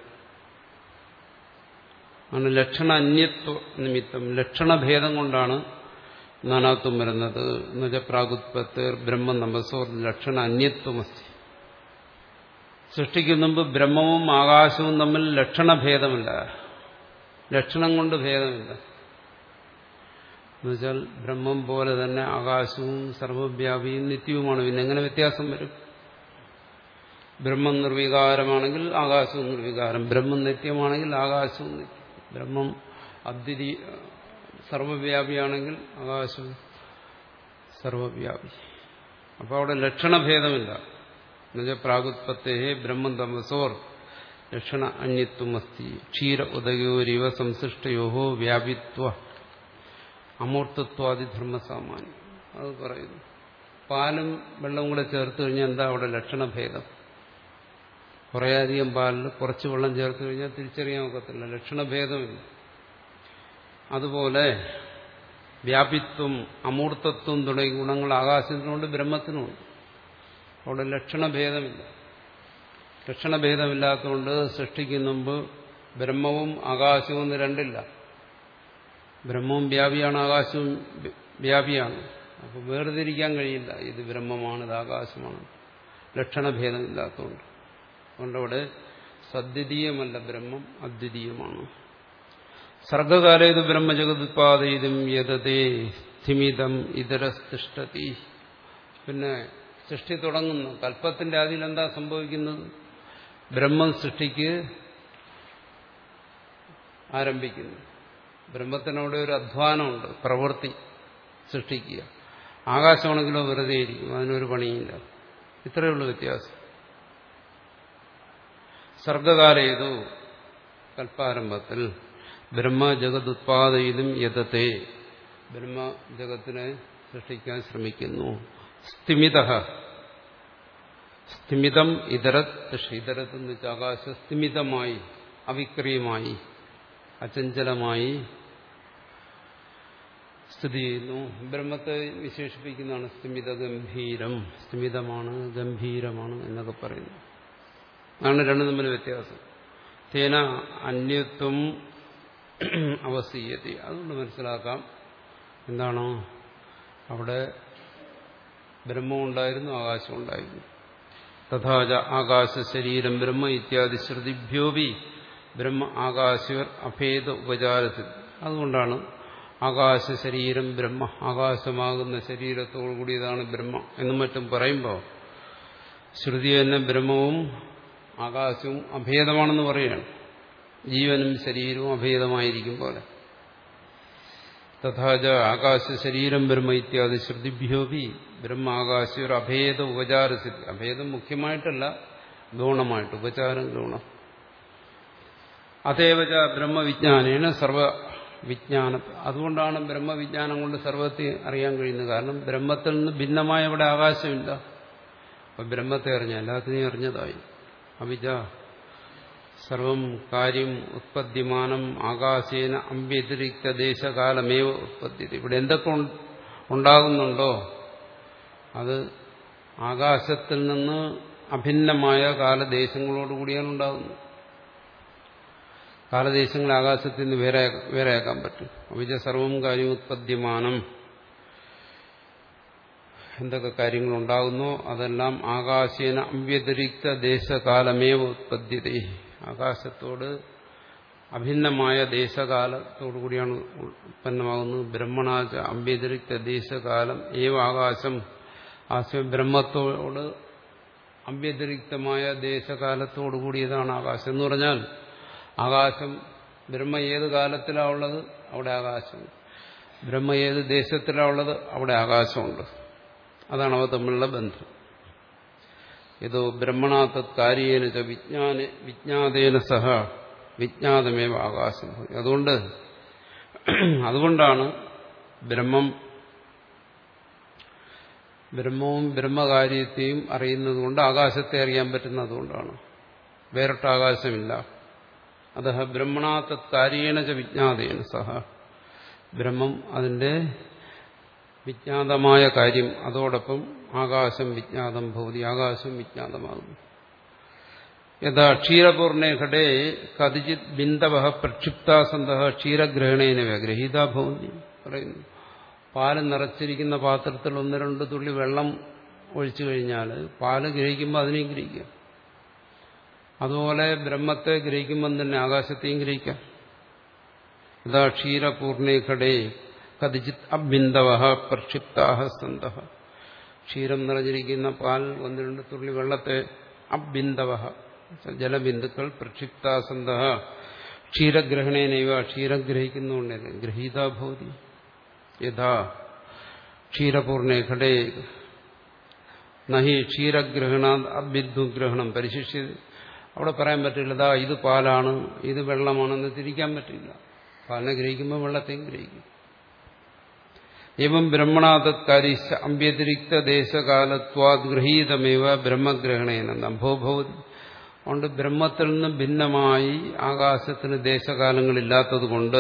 ആണ് ലക്ഷണ അന്യത്വ നിമിത്തം, ലക്ഷണഭേദം കൊണ്ടാണ് നാനാത്വം വരുന്നത്. എന്നുവെച്ചാൽ പ്രാഗുത്പത്തേർ ബ്രഹ്മ നമസോർ ലക്ഷണ അന്യത്വമസ്തി. സൃഷ്ടിക്ക് മുമ്പ് ബ്രഹ്മവും ആകാശവും തമ്മിൽ ലക്ഷണഭേദമില്ല, ലക്ഷണം കൊണ്ട് ഭേദമില്ല. എന്നുവെച്ചാൽ ബ്രഹ്മം പോലെ തന്നെ ആകാശവും സർവവ്യാപിയും നിത്യവുമാണ്. പിന്നെ എങ്ങനെ വ്യത്യാസം വരും? ബ്രഹ്മം നിർവികാരമാണെങ്കിൽ ആകാശവും നിർവികാരം, ബ്രഹ്മം നിത്യമാണെങ്കിൽ ആകാശവും നിത്യം. ബ്രഹ്മം അദ്വിതീയ സർവവ്യാപിയാണെങ്കിൽ ആകാശവും സർവവ്യാപി. അപ്പോൾ അവിടെ ലക്ഷണഭേദമില്ല. എന്നുവെച്ചാൽ പ്രാഗുത്പത്തേ ബ്രഹ്മം തമസോർ ലക്ഷണ അന്യത്വമസ്തി. ക്ഷീര ഉദയോരിവ സംസൃഷ്ടയോഹോ വ്യാപിത്വ അമൂർത്തത്വാദിധർമ്മസാമാന്യം. അത് പറയുന്നു. പാലും വെള്ളവും കൂടെ ചേർത്ത് കഴിഞ്ഞാൽ എന്താ അവിടെ ലക്ഷണഭേദം? കുറേയധികം പാലിൽ കുറച്ച് വെള്ളം ചേർത്ത് കഴിഞ്ഞാൽ തിരിച്ചറിയാൻ ഒക്കത്തില്ല, ലക്ഷണഭേദമില്ല. അതുപോലെ വ്യാപിത്വം, അമൂർത്തത്വം തുടങ്ങിയ ഗുണങ്ങൾ ആകാശത്തിനുണ്ട്, ബ്രഹ്മത്തിനുമുണ്ട്. അവിടെ ലക്ഷണഭേദമില്ല. ലക്ഷണഭേദമില്ലാത്തതുകൊണ്ട് സൃഷ്ടിക്കുന്ന മുമ്പ് ബ്രഹ്മവും ആകാശവും എന്ന് രണ്ടില്ല. ബ്രഹ്മവും വ്യാപിയാണ്, ആകാശവും വ്യാപിയാണ്. അപ്പോൾ വേർതിരിക്കാൻ കഴിയില്ല, ഇത് ബ്രഹ്മമാണ്, ഇത് ആകാശമാണ്, ലക്ഷണഭേദമില്ലാത്തതുകൊണ്ട്. അതുകൊണ്ടവിടെ സദ്വിതീയമല്ല ബ്രഹ്മം, അദ്വിതീയമാണ്. സർഗകാലേത് ബ്രഹ്മജഗതുത്പാദയിതും യതതേ സ്ഥിമിതം ഇതരസ്തിഷ്ഠതി. പിന്നെ സൃഷ്ടി തുടങ്ങുന്നു. കൽപ്പത്തിന്റെ ആദിയിൽ എന്താ സംഭവിക്കുന്നത്? ബ്രഹ്മം സൃഷ്ടിക്ക് ആരംഭിക്കുന്നു. ബ്രഹ്മത്തിനോട് ഒരു അധ്വാനമുണ്ട്, പ്രവൃത്തി സൃഷ്ടിക്കുക. ആകാശമാണെങ്കിലോ വെറുതെ ഇരിക്കും, അതിനൊരു പണിയില്ല. ഇത്രയേ ഉള്ളൂ വ്യത്യാസം. സർഗകാലേതു കൽപ്പാരംഭത്തിൽ ബ്രഹ്മജഗതുത്പാദയിതും യതത്തെ ബ്രഹ്മജഗത്തിനെ സൃഷ്ടിക്കാൻ ശ്രമിക്കുന്നു. സ്ഥിമിത സ്ഥിമിതം ഇതരത് ഇതരത്ത് എന്ന് വെച്ചാൽ ആകാശ സ്ഥിമിതമായി, അവിക്രിയമായി, അചഞ്ചലമായി സ്ഥിതി ചെയ്യുന്നു. ബ്രഹ്മത്തെ വിശേഷിപ്പിക്കുന്നതാണ് സ്ഥിമിത ഗംഭീരം. സ്ഥിമിതമാണ്, ഗംഭീരമാണ് എന്നൊക്കെ പറയുന്നു. അതാണ് രണ്ടും തമ്മിൽ വ്യത്യാസം. തേന അന്യത്വം അവസീയതി. അതുകൊണ്ട് മനസ്സിലാക്കാം എന്താണോ അവിടെ ബ്രഹ്മം ഉണ്ടായിരുന്നു, ആകാശം ഉണ്ടായിരുന്നു. തഥാച ആകാശ ശരീരം ബ്രഹ്മ ഇത്യാദി ശ്രുതിഭ്യോപി ബ്രഹ്മ ആകാശർ അഭേദ ഉപചാരത്തിൽ. അതുകൊണ്ടാണ് ആകാശ ശരീരം ബ്രഹ്മ, ആകാശമാകുന്ന ശരീരത്തോടു കൂടിയതാണ് ബ്രഹ്മ എന്നും മറ്റും പറയുമ്പോൾ ശ്രുതി തന്നെ ബ്രഹ്മവും ആകാശവും അഭേദമാണെന്ന് പറയുകയാണ്. ജീവനും ശരീരവും അഭേദമായിരിക്കും പോലെ. തഥാച ആകാശ ശരീരം ബ്രഹ്മ ഇത്യാദി ശ്രുതിഭ്യോപി ബ്രഹ്മ ആകാശർ അഭേദ ഉപചാരസിദ്ധി. അഭേദം മുഖ്യമായിട്ടല്ല, ഗൗണമായിട്ട്. ഉപചാരം ഗൗണം. അതേവച ബ്രഹ്മവിജ്ഞാനേന സർവവിജ്ഞാന. അതുകൊണ്ടാണ് ബ്രഹ്മവിജ്ഞാനം കൊണ്ട് സർവത്തെ അറിയാൻ കഴിയുന്നത്. കാരണം ബ്രഹ്മത്തിൽ നിന്ന് ഭിന്നമായ ഇവിടെ ആകാശമില്ല. അപ്പൊ ബ്രഹ്മത്തെ അറിഞ്ഞ എല്ലാത്തിനെയും അറിഞ്ഞതായി. അവിജ സർവം കാര്യം ഉത്പദ്യമാനം ആകാശേന അമ്പ്യതിരിക്ത ദേശകാലമേവ ഉത്പദ്ധ്യത. ഇവിടെ എന്തൊക്കെ ഉണ്ടാകുന്നുണ്ടോ അത് ആകാശത്തിൽ നിന്ന് അഭിന്നമായ കാലദേശങ്ങളോടുകൂടിയാണ് ഉണ്ടാകുന്നത്. കാലദേശങ്ങൾ ആകാശത്തിൽ നിന്ന് വേറെ വേറെയാക്കാൻ പറ്റും. അവിജ സർവം കാര്യം ഉത്പദ്യമാനം, എന്തൊക്കെ കാര്യങ്ങളുണ്ടാകുന്നോ അതെല്ലാം ആകാശേന അവ്യതിരിക്ത ദേശകാലമേവ ഉത്പദ്ധ്യത. ആകാശത്തോട് അഭിന്നമായ ദേശകാലത്തോടു കൂടിയാണ് ഉത്പന്നമാകുന്നത്. ബ്രഹ്മണാച അവ്യതിരിക്ത ദേശകാലം ഏവ ആകാശം. ആശയം ബ്രഹ്മത്തോട് അവ്യതിരിക്തമായ ദേശകാലത്തോടു കൂടിയതാണ് ആകാശം എന്ന് പറഞ്ഞാൽ ആകാശം ബ്രഹ്മ ഏത് കാലത്തിലാണ് ഉള്ളത് അവിടെ ആകാശം, ബ്രഹ്മ ഏത് ദേശത്തിലാണ് ഉള്ളത് അവിടെ ആകാശമുണ്ട്. അതാണ് അവ തമ്മിലുള്ള ബന്ധം. ഏതോ ബ്രഹ്മണാത്ത കാര്യേന വിജ്ഞാന വിജ്ഞാതേന സഹ വിജ്ഞാതമേവ ആകാശം. അതുകൊണ്ട് അതുകൊണ്ടാണ് ബ്രഹ്മം ബ്രഹ്മവും ബ്രഹ്മകാര്യത്തെയും അറിയുന്നത് കൊണ്ട് ആകാശത്തെ അറിയാൻ പറ്റുന്നതുകൊണ്ടാണ്. വേറിട്ട ആകാശമില്ല. അത ബ്രഹ്മണാത്ത കാര്യേന വിജ്ഞാതേന സഹ. ബ്രഹ്മം അതിന്റെ വിജ്ഞാതമായ കാര്യം അതോടൊപ്പം ആകാശം വിജ്ഞാതം ഭവതി, ആകാശം വിജ്ഞാതമാകുന്നു. യഥാ ക്ഷീരപൂർണേ ഘടേ കതിചിത് ബിന്ദവ പ്രക്ഷിപ്താസന്ത ക്ഷീരഗ്രഹണേന ഗ്രഹീതാ ഭവന്തി പറയുന്നു. പാല് നിറച്ചിരിക്കുന്ന പാത്രത്തിൽ ഒന്ന് രണ്ട് തുള്ളി വെള്ളം ഒഴിച്ചു കഴിഞ്ഞാൽ പാല് ഗ്രഹിക്കുമ്പോൾ അതിനെയും ഗ്രഹിക്കാം. അതുപോലെ ബ്രഹ്മത്തെ ഗ്രഹിക്കുമ്പോൾ തന്നെ ആകാശത്തെയും ഗ്രഹിക്കാം. യഥാ ക്ഷീരപൂർണേ ഘടേ കതിചിത് അബിന്ദവ പ്രക്ഷിപ്താഹ സന്ത. ക്ഷീരം നിറഞ്ഞിരിക്കുന്ന പാൽ ഒന്ന് രണ്ട് തുള്ളി വെള്ളത്തെ അബിന്ദവ ജലബിന്ദുക്കൾ പ്രക്ഷിപ്താസന്ത ക്ഷീരഗ്രഹണേനൈവ ക്ഷീരഗ്രഹിക്കുന്നുണ്ട് ഗ്രഹീതാ ഭവതി. യഥാ ക്ഷീരപൂർണേ ഘടേ നഹി ക്ഷീരഗ്രഹണ അബിന്ദുഗ്രഹണം പരിശിഷ്യത്. അവിടെ പറയാൻ പറ്റില്ല ഇതാ ഇത് പാലാണ് ഇത് വെള്ളമാണെന്ന് തിരിക്കാൻ പറ്റില്ല. പാലിനെ ഗ്രഹിക്കുമ്പോൾ വെള്ളത്തെയും ഗ്രഹിക്കും. एवं ബ്രഹ്മണാതത്കാരീശ്ച അമ്പ്യതിരിക്ത ദേശകാലത്വാദ് ഗൃഹീതമേവ ബ്രഹ്മഗ്രഹണേന നഭോഭവതി. അതുകൊണ്ട് ബ്രഹ്മത്തിൽ നിന്ന് ഭിന്നമായി ആകാശത്തിന് ദേശകാലങ്ങളില്ലാത്തത് കൊണ്ട്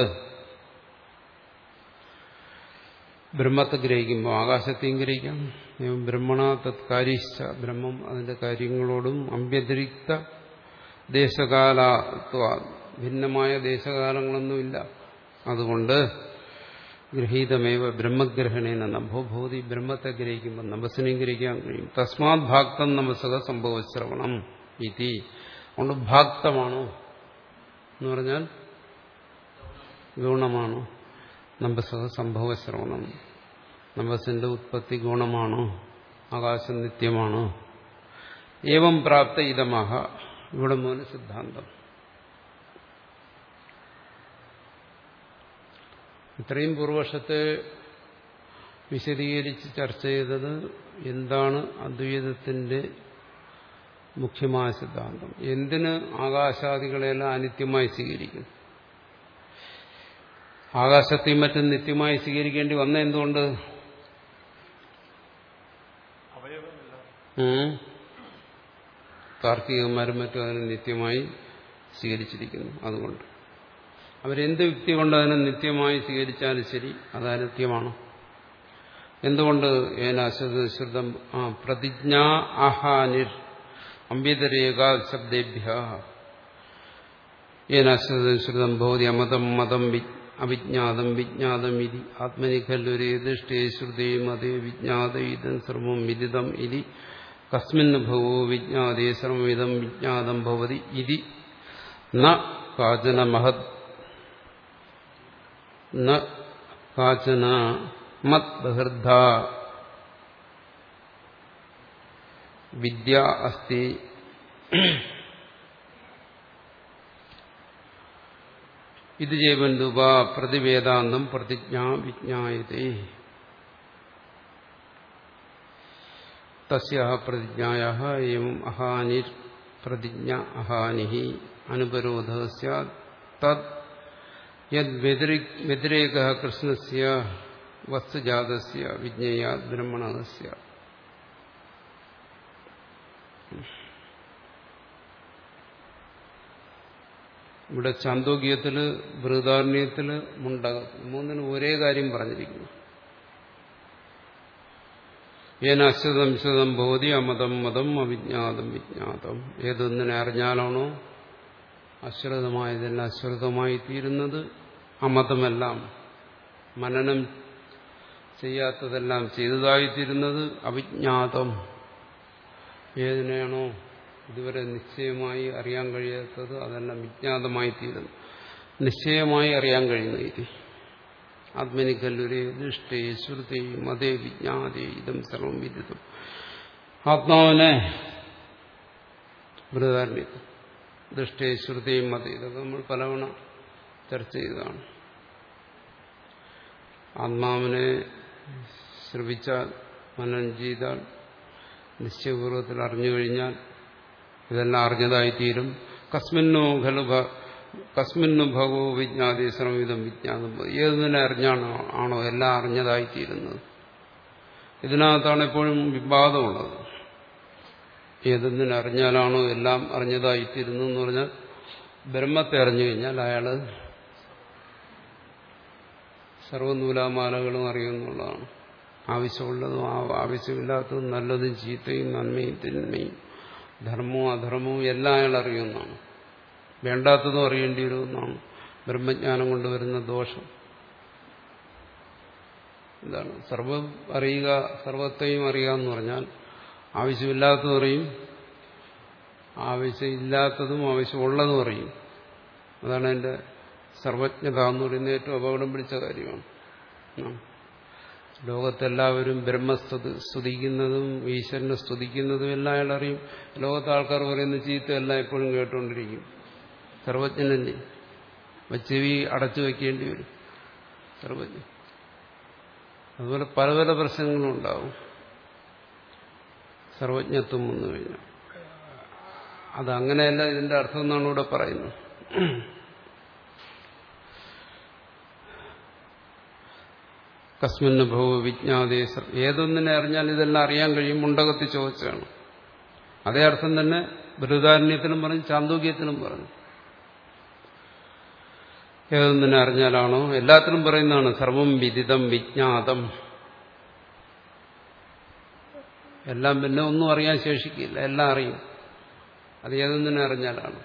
ബ്രഹ്മത്തെ ഗ്രഹിക്കുമ്പോൾ ആകാശത്തെയും ഗ്രഹിക്കാം. ബ്രഹ്മണ തത്കാരീശ്ച ബ്രഹ്മം അതിന്റെ കാര്യങ്ങളോടും അമ്പ്യതിരിക്ത ദേശകാലത്വ ഭിന്നമായ ദേശകാലങ്ങളൊന്നുമില്ല. അതുകൊണ്ട് ഗൃഹീതമേവ ബ്രഹ്മഗ്രഹണേന നഭോഭൂതി ബ്രഹ്മത്തെ ഗ്രഹിക്കുമ്പോൾ നമസ്സിനെയും ഗ്രഹിക്കാൻ കഴിയും. തസ്മാത് ഭാക്തം നമസ്സക സംഭവശ്രവണം ഇതി. അതുകൊണ്ട് ഭാക്തമാണോ എന്ന് പറഞ്ഞാൽ ഗുണമാണോ? നമസ്സക സംഭവശ്രവണം നമസ്സിന്റെ ഉത്പത്തി ഗുണമാണോ? ആകാശം നിത്യമാണോ? ഏവം പ്രാപ്ത ഇതമഹ. ഇവിടെ മൂന്ന് സിദ്ധാന്തം. ഇത്രയും പൂർവപക്ഷത്തെ വിശദീകരിച്ച് ചർച്ച ചെയ്തത് എന്താണ് അദ്വൈതത്തിന്റെ മുഖ്യമായ സിദ്ധാന്തം. എന്തിന് ആകാശാദികളെല്ലാം അനിത്യമായി സ്വീകരിക്കും? ആകാശത്തെയും മറ്റും നിത്യമായി സ്വീകരിക്കേണ്ടി വന്ന എന്തുകൊണ്ട്? താർക്കികന്മാരും മറ്റും അതിനെ നിത്യമായി സ്വീകരിച്ചിരിക്കുന്നു. അതുകൊണ്ട് അവരെന്ത് യുക്തി കൊണ്ട് അതിനെ നിത്യമായി സ്വീകരിച്ചാലും ശരി അത് അനിത്യമാണ്. എന്തുകൊണ്ട്? ഏനാശ്രിതം ആ പ്രതിജ്ഞാ ആഹാനിർ അമ്പ്യതരേകാ ശബ്ദേഭ്യ ഏനാശ്രിതം ഭവതി അമതം മതം അവിജ്ഞാതം വിജ്ഞാതം ഇതി ആത്മനി ഖല്ലുരേതിഷ്ഠേ ശ്രുതേ മതേ വിജ്ഞാത ഇതം സർവം വിദിതം ഇതി കസ്മിന് ഭവോ വിജ്ഞാതേ സർവമിതം വിജ്ഞാതം ഭവതി ഇതി ന കാചന മഹത് ന കാചന മത് ബഹിർധ വിദ്യ അസ്തി ഇത് ജൈവന്തുപ പ്രതിവേദാന്തം പ്രതിജ്ഞാ വിജ്ഞായതേ. തസ്യാ പ്രതിജ്ഞായാ ഏവം അഹാനിർ പ്രതിജ്ഞ അഹാനിഹി അനുപരോധഃ സ്യാത് തദ് യദ് വ്യതിരേകഃ കൃഷ്ണസ്യ വസ്തുജാതസ്യ വിജ്ഞേയാത് ബ്രഹ്മണഃ സ്യാത്. ഇവിടെ ചാന്തോക്യത്തില് ബൃഹദാരണ്യത്തില് മുണ്ടകത്തില് മൂന്നിനും ഒരേ കാര്യം പറഞ്ഞിരിക്കുന്നു. ഏനാശ്രിതം ശ്രുതം ഭവതി അമതം മതം അവിജ്ഞാതം വിജ്ഞാതം. ഏതൊന്നിനെ അറിഞ്ഞാലാണോ അശ്രിതമായതെല്ലാം അശ്രിതമായി തീരുന്നത്, അമതമെല്ലാം മനനം ചെയ്യാത്തതെല്ലാം ചെയ്തതായിത്തീരുന്നത്, അവിജ്ഞാതം ഏതിനെയാണോ ഇതുവരെ നിശ്ചയമായി അറിയാൻ കഴിയാത്തത് അതെല്ലാം വിജ്ഞാതമായി തീരുന്നു, നിശ്ചയമായി അറിയാൻ കഴിയുന്ന ഇത്. ആത്മനി ഖല്ലുരേ ദൃഷ്ടേ ശ്രുതേ മതേ വിജ്ഞാതേ ഇതം സർവം വിദിതം. ആത്മാവിനെ ബൃഹദാരണ്യത്തിൽ ദൃഷ്ടേ ശ്രുതേ മതേ ഇതൊക്കെ നമ്മൾ പലവണ ചർച്ച ചെയ്തതാണ്. ആത്മാവിനെ ശ്രവിച്ചാൽ മനനം ചെയ്താൽ നിശ്ചയപൂർവ്വത്തിൽ അറിഞ്ഞു കഴിഞ്ഞാൽ ഇതെല്ലാം അറിഞ്ഞതായിത്തീരും. കസ്മിന്നോ ഖലു കസ്മിന്നു ഭഗവോ വിജ്ഞാതേ സർവ്വവിധം വിജ്ഞാതം. ഏതിനെ അറിഞ്ഞാണോ ആണോ എല്ലാം അറിഞ്ഞതായിത്തീരുന്നത്. ഇതിനകത്താണ് എപ്പോഴും വിവാദമുള്ളത്. ഏതെന്നിനെ അറിഞ്ഞാലാണോ എല്ലാം അറിഞ്ഞതായിത്തീരുന്നു എന്ന് പറഞ്ഞാൽ ബ്രഹ്മത്തെ അറിഞ്ഞു കഴിഞ്ഞാൽ അയാൾ സർവ്വനൂലാമാലകളും അറിയുന്നുള്ളതാണ്. ആവശ്യമുള്ളതും ആവശ്യമില്ലാത്തതും നല്ലതും ചീത്തയും നന്മയും തിന്മയും ധർമ്മവും അധർമ്മവും എല്ലാം അയാൾ അറിയുന്നതാണ്. വേണ്ടാത്തതും അറിയേണ്ടി വരുമെന്നാണ് ബ്രഹ്മജ്ഞാനം കൊണ്ടുവരുന്ന ദോഷം. എന്താണ് സർവം അറിയുക, സർവത്തെയും അറിയുക എന്ന് പറഞ്ഞാൽ ആവശ്യമില്ലാത്തതും അറിയും, ആവശ്യമില്ലാത്തതും ആവശ്യമുള്ളതും അറിയും. അതാണ് എൻ്റെ സർവജ്ഞത എന്ന് പറയുന്ന ഏറ്റവും അപകടം പിടിച്ച കാര്യമാണ്. ലോകത്തെല്ലാവരും ബ്രഹ്മസ്തുതി സ്തുതിക്കുന്നതും ഈശ്വരനെ സ്തുതിക്കുന്നതും എല്ലാം അയാൾ അറിയും. ലോകത്തെ ആൾക്കാർ പറയുന്ന ചീത്ത എല്ലാം എപ്പോഴും കേട്ടുകൊണ്ടിരിക്കും. സർവജ്ഞനല്ലേ, ചെവി അടച്ചു വയ്ക്കേണ്ടി വരും സർവജ്ഞൻ. അതുപോലെ പല പല പ്രശ്നങ്ങളും ഉണ്ടാവും സർവജ്ഞത്വം വന്നു കഴിഞ്ഞാൽ. അതങ്ങനെയല്ല ഇതിന്റെ അർത്ഥം എന്നാണ് ഇവിടെ പറയുന്നത്. കസ്മിന് ഭവ വിജ്ഞാതേശം ഏതൊന്നിനെ അറിഞ്ഞാൽ ഇതെല്ലാം അറിയാൻ കഴിയും മുണ്ടകത്തിൽ ചോദിച്ചാണ്. അതേ അർത്ഥം തന്നെ ബൃഹദാരണ്യത്തിലും പറഞ്ഞു, ചാന്തോക്യത്തിലും പറഞ്ഞു. ഏതൊന്നിനെ അറിഞ്ഞാലാണോ എല്ലാത്തിനും പറയുന്നതാണ് സർവം വിദിതം വിജ്ഞാതം. എല്ലാം പിന്നെ ഒന്നും അറിയാൻ ശേഷിക്കില്ല, എല്ലാം അറിയും. അത് ഏതൊന്നിനെ അറിഞ്ഞാലാണ്.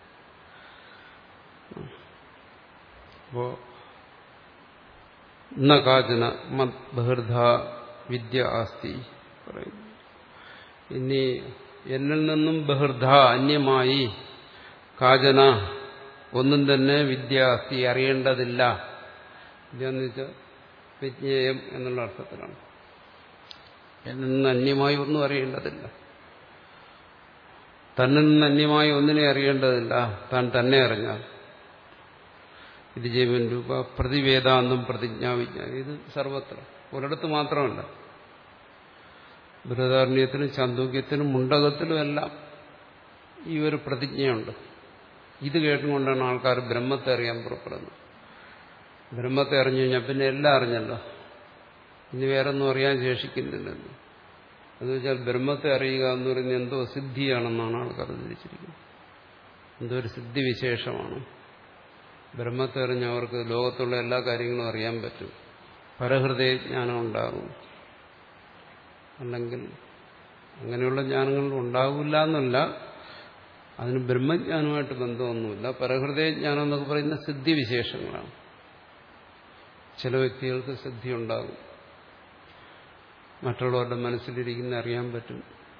അപ്പോ ന കാചന മത് ബഹിർധ വിദ്യ ആസ്തി പറയുന്നു. ഇനി എന്നിൽ നിന്നും ബഹിർധ അന്യമായി കാചന ഒന്നും തന്നെ വിദ്യ ആസ്തി അറിയേണ്ടതില്ല. വിദ്യ എന്ന് വെച്ചാൽ വിജ്ഞേയം എന്നുള്ള അർത്ഥത്തിലാണ്. എന്നിൽ നിന്ന് അന്യമായി ഒന്നും അറിയേണ്ടതില്ല. തന്നിൽ നിന്ന് അന്യമായി ഒന്നിനെ അറിയേണ്ടതില്ല, താൻ തന്നെ അറിഞ്ഞാൽ. ഇത് ജീവൻ രൂപ പ്രതിവേദാന്തം പ്രതിജ്ഞാവിജ്ഞാനം. ഇത് സർവത്ര ഒരിടത്ത് മാത്രമല്ല, ബൃഹദാരണ്യത്തിനും ചാന്തോക്യത്തിനും മുണ്ടകത്തിലും എല്ലാം ഈ ഒരു പ്രതിജ്ഞയുണ്ട്. ഇത് കേട്ടുകൊണ്ടാണ് ആൾക്കാർ ബ്രഹ്മത്തെ അറിയാൻ പുറപ്പെടുന്നത്. ബ്രഹ്മത്തെ അറിഞ്ഞു കഴിഞ്ഞാൽ പിന്നെ എല്ലാം അറിഞ്ഞല്ലോ, ഇനി വേറൊന്നും അറിയാൻ ശേഷിക്കുന്നില്ലല്ലോ. എന്ന് വെച്ചാൽ ബ്രഹ്മത്തെ അറിയുക എന്ന് പറയുന്നത് എന്തോ സിദ്ധിയാണെന്നാണ് ആൾക്കാർ ധരിച്ചിരിക്കുന്നത്. എന്തോ ഒരു സിദ്ധിവിശേഷമാണ്. ബ്രഹ്മത്തെ അറിഞ്ഞ് അവർക്ക് ലോകത്തുള്ള എല്ലാ കാര്യങ്ങളും അറിയാൻ പറ്റും, പരഹൃദയ ജ്ഞാനം ഉണ്ടാകും. അല്ലെങ്കിൽ അങ്ങനെയുള്ള ജ്ഞാനങ്ങൾ ഉണ്ടാകില്ല എന്നല്ല, അതിന് ബ്രഹ്മജ്ഞാനമായിട്ട് ബന്ധമൊന്നുമില്ല. പരഹൃദയ ജ്ഞാനം എന്നൊക്കെ പറയുന്ന സിദ്ധിവിശേഷങ്ങളാണ്. ചില വ്യക്തികൾക്ക് സിദ്ധി ഉണ്ടാകും, മറ്റുള്ളവരുടെ മനസ്സിലിരിക്കുന്ന അറിയാൻ പറ്റും.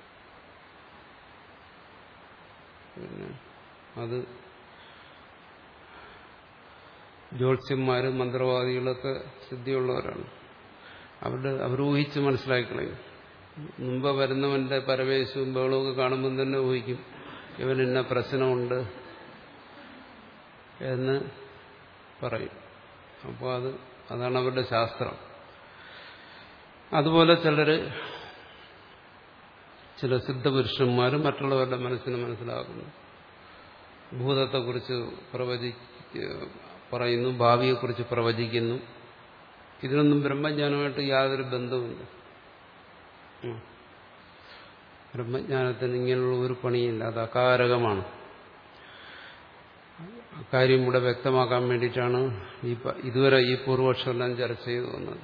പിന്നെ അത് ജ്യോത്സ്യന്മാരും മന്ത്രവാദികളൊക്കെ സിദ്ധിയുള്ളവരാണ്. അവരുടെ അവർ ഊഹിച്ച് മനസ്സിലാക്കിക്കളയും. മുമ്പ് വരുന്നവന്റെ പരവേശവും ബഹളവും കാണുമ്പം തന്നെ ഊഹിക്കും ഇവൻ ഇന്ന പ്രശ്നമുണ്ട് എന്ന് പറയും. അപ്പോൾ അത് അതാണ് അവരുടെ ശാസ്ത്രം. അതുപോലെ ചിലര് ചില സിദ്ധപുരുഷന്മാർ മറ്റുള്ളവരുടെ മനസ്സിനെ മനസ്സിലാക്കുന്നു, ഭൂതത്തെക്കുറിച്ച് പ്രവചി പറയുന്നു, ഭാവിയെക്കുറിച്ച് പ്രവചിക്കുന്നു. ഇതിനൊന്നും ബ്രഹ്മജ്ഞാനമായിട്ട് യാതൊരു ബന്ധവുമില്ല. ബ്രഹ്മജ്ഞാനത്തിന് ഇങ്ങനെയുള്ള ഒരു പണിയില്ല, അത് അകാരകമാണ്. അക്കാര്യം ഇവിടെ വ്യക്തമാക്കാൻ വേണ്ടിയിട്ടാണ് ഈ ഇതുവരെ ഈ പൂർവപക്ഷമെല്ലാം ചർച്ച ചെയ്തു വന്നത്.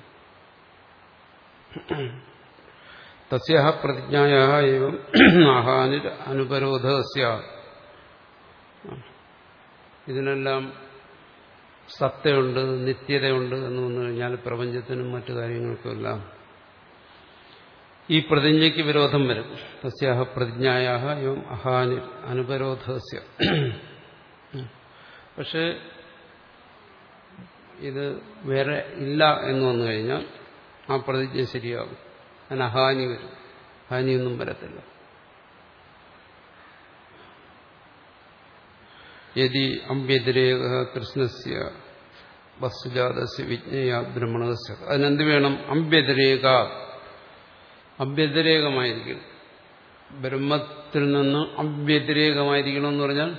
തസ്യാഹ പ്രതിജ്ഞായാഹ ഏവം ആഹാനി അനുപരോധസ്യ. ഇതിനെല്ലാം സത്തയുണ്ട്, നിത്യതയുണ്ട് എന്ന് വന്നു കഴിഞ്ഞാൽ പ്രപഞ്ചത്തിനും മറ്റു കാര്യങ്ങൾക്കുമെല്ലാം ഈ പ്രതിജ്ഞയ്ക്ക് വിരോധം വരും. തസ്യാഹ പ്രതിജ്ഞായാഹ ഏവം അഹാനി അനുപരോധസ്യ. പക്ഷെ ഇത് വേറെ ഇല്ല എന്ന് വന്നു കഴിഞ്ഞാൽ ആ പ്രതിജ്ഞ ശരിയാകും. അതിന് അഹാനി വരും, ഹാനിയൊന്നും വരത്തില്ല. യദി അമ്പ്യതിരേക കൃഷ്ണസ്യ വസ്തുജാതസ്യ വിജ്ഞേയ ബ്രഹ്മണസ്യ. അതിനെന്ത് വേണം? അമ്പ്യതിരേക, അഭ്യതിരേകമായിരിക്കണം. ബ്രഹ്മത്തിൽ നിന്ന് അഭ്യതിരേകമായിരിക്കണം എന്ന് പറഞ്ഞാൽ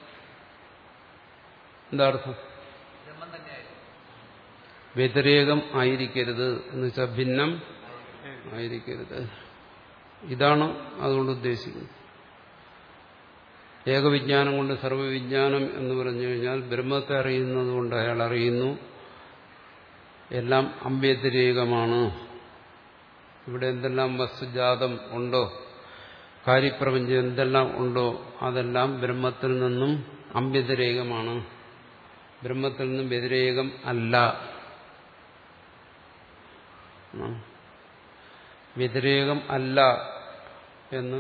എന്താ അർത്ഥം? വ്യതിരേകം ആയിരിക്കരുത് എന്ന് വെച്ചാൽ ഭിന്നം ആയിരിക്കരുത്. ഇതാണ് അതുകൊണ്ട് ഉദ്ദേശിക്കുന്നത്. ഏകവിജ്ഞാനം കൊണ്ട് സർവ്വവിജ്ഞാനം എന്ന് പറഞ്ഞു കഴിഞ്ഞാൽ ബ്രഹ്മത്തെ അറിയുന്നത് കൊണ്ട് അയാൾ അറിയുന്നു എല്ലാം അഭ്യതിരേകമാണ്. ഇവിടെ എന്തെല്ലാം വസ്തുജാതം ഉണ്ടോ, കാര്യപ്രപഞ്ചം എന്തെല്ലാം ഉണ്ടോ അതെല്ലാം ബ്രഹ്മത്തിൽ നിന്നും അഭ്യതിരേകമാണ്, ബ്രഹ്മത്തിൽ നിന്നും വ്യതിരേകം അല്ല. വ്യതിരേകം അല്ല എന്ന്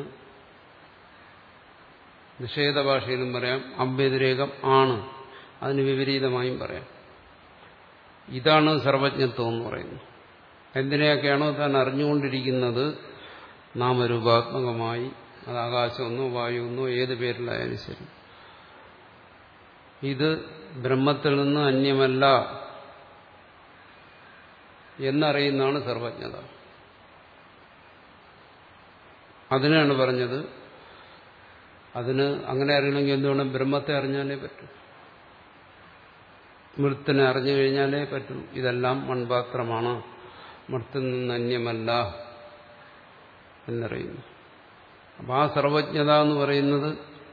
നിഷേധഭാഷയിലും പറയാം, അഭ്യതിരേകം ആണ്, അതിന് വിപരീതമായും പറയാം. ഇതാണ് സർവജ്ഞത്വം എന്ന് പറയുന്നത്. എന്തിനെയൊക്കെയാണോ താൻ അറിഞ്ഞുകൊണ്ടിരിക്കുന്നത് നാമരൂപാത്മകമായി, അത് ആകാശമെന്നോ വായുവെന്നോ ഏത് പേരിലായാലും ശരി, ഇത് ബ്രഹ്മത്തിൽ നിന്ന് അന്യമല്ല എന്നറിയുന്നതാണ് സർവജ്ഞത. അതിനാണ് പറഞ്ഞത്. അതിന് അങ്ങനെ അറിയണമെങ്കിൽ എന്തുവേണം? ബ്രഹ്മത്തെ അറിഞ്ഞാലേ പറ്റൂ, മൃത്തിനെ അറിഞ്ഞു കഴിഞ്ഞാലേ പറ്റൂ. ഇതെല്ലാം മൺപാത്രമാണ്, മർത്തിൽ നിന്ന് അന്യമല്ല എന്നറിയുന്നു. അപ്പം ആ സർവജ്ഞത എന്ന് പറയുന്നത്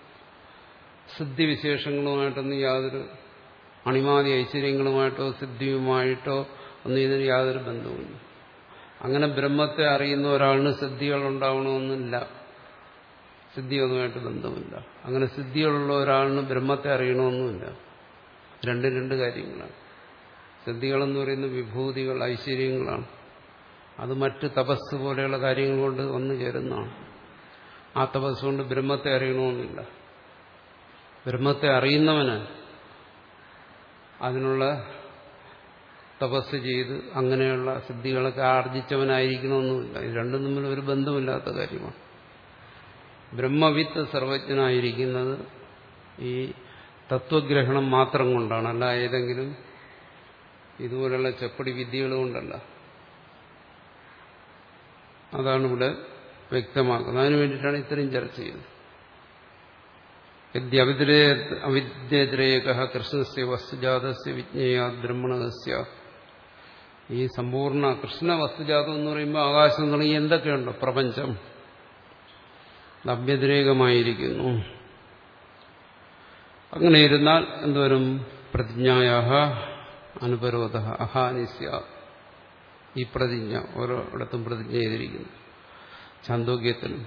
സിദ്ധിവിശേഷങ്ങളുമായിട്ടൊന്നും യാതൊരു അണിമാതി ഐശ്വര്യങ്ങളുമായിട്ടോ സിദ്ധിയുമായിട്ടോ ഒന്നും ഇതിന് യാതൊരു ബന്ധവുമില്ല. അങ്ങനെ ബ്രഹ്മത്തെ അറിയുന്ന ഒരാളിന് സിദ്ധികൾ ഉണ്ടാവണമെന്നില്ല, സിദ്ധിയൊന്നുമായിട്ട് ബന്ധമില്ല. അങ്ങനെ സിദ്ധികളുള്ള ഒരാളിന് ബ്രഹ്മത്തെ അറിയണമെന്നുമില്ല. രണ്ടും രണ്ട് കാര്യങ്ങളാണ്. സിദ്ധികളെന്ന് പറയുന്ന വിഭൂതികൾ, ഐശ്വര്യങ്ങളാണ്. അത് മറ്റ് തപസ് പോലെയുള്ള കാര്യങ്ങൾ കൊണ്ട് വന്നു ചേരുന്നതാണ്. ആ തപസ് കൊണ്ട് ബ്രഹ്മത്തെ അറിയണമെന്നില്ല. ബ്രഹ്മത്തെ അറിയുന്നവന് അതിനുള്ള തപസ് ചെയ്ത് അങ്ങനെയുള്ള സിദ്ധികളൊക്കെ ആർജിച്ചവനായിരിക്കണമെന്നുമില്ല. ഇത് രണ്ടും തമ്മിൽ ഒരു ബന്ധമില്ലാത്ത കാര്യമാണ്. ബ്രഹ്മവിത്ത് സർവജ്ഞനായിരിക്കുന്നത് ഈ തത്വഗ്രഹണം മാത്രം കൊണ്ടാണ്, അല്ല ഏതെങ്കിലും ഇതുപോലുള്ള ചെപ്പടി വിദ്യകൾ കൊണ്ടല്ല. അതാണ് ഇവിടെ വ്യക്തമാക്കുന്നത്. അതിനു വേണ്ടിയിട്ടാണ് ഇത്രയും ചർച്ച ചെയ്യുന്നത്. അവിദ്യേദ്രേക കൃഷ്ണസ്യ വസ്തുജാതസ്യ വിജ്ഞേയാത് ബ്രഹ്മണസ്യ. ഈ സമ്പൂർണ്ണ കൃഷ്ണ വസ്തുജാതം എന്ന് പറയുമ്പോൾ ആകാശം തുടങ്ങി എന്തൊക്കെയുണ്ടോ പ്രപഞ്ചം അഭ്യതിരേകമായിരിക്കുന്നു. അങ്ങനെ ഇരുന്നാൽ എന്തോരും പ്രതിജ്ഞായ അനുപരോധ അഹാനിസ്യ. ഈ പ്രതിജ്ഞ ഓരോയിടത്തും പ്രതിജ്ഞ ചെയ്തിരിക്കുന്നു. ഛാന്തോഗ്യത്തിലും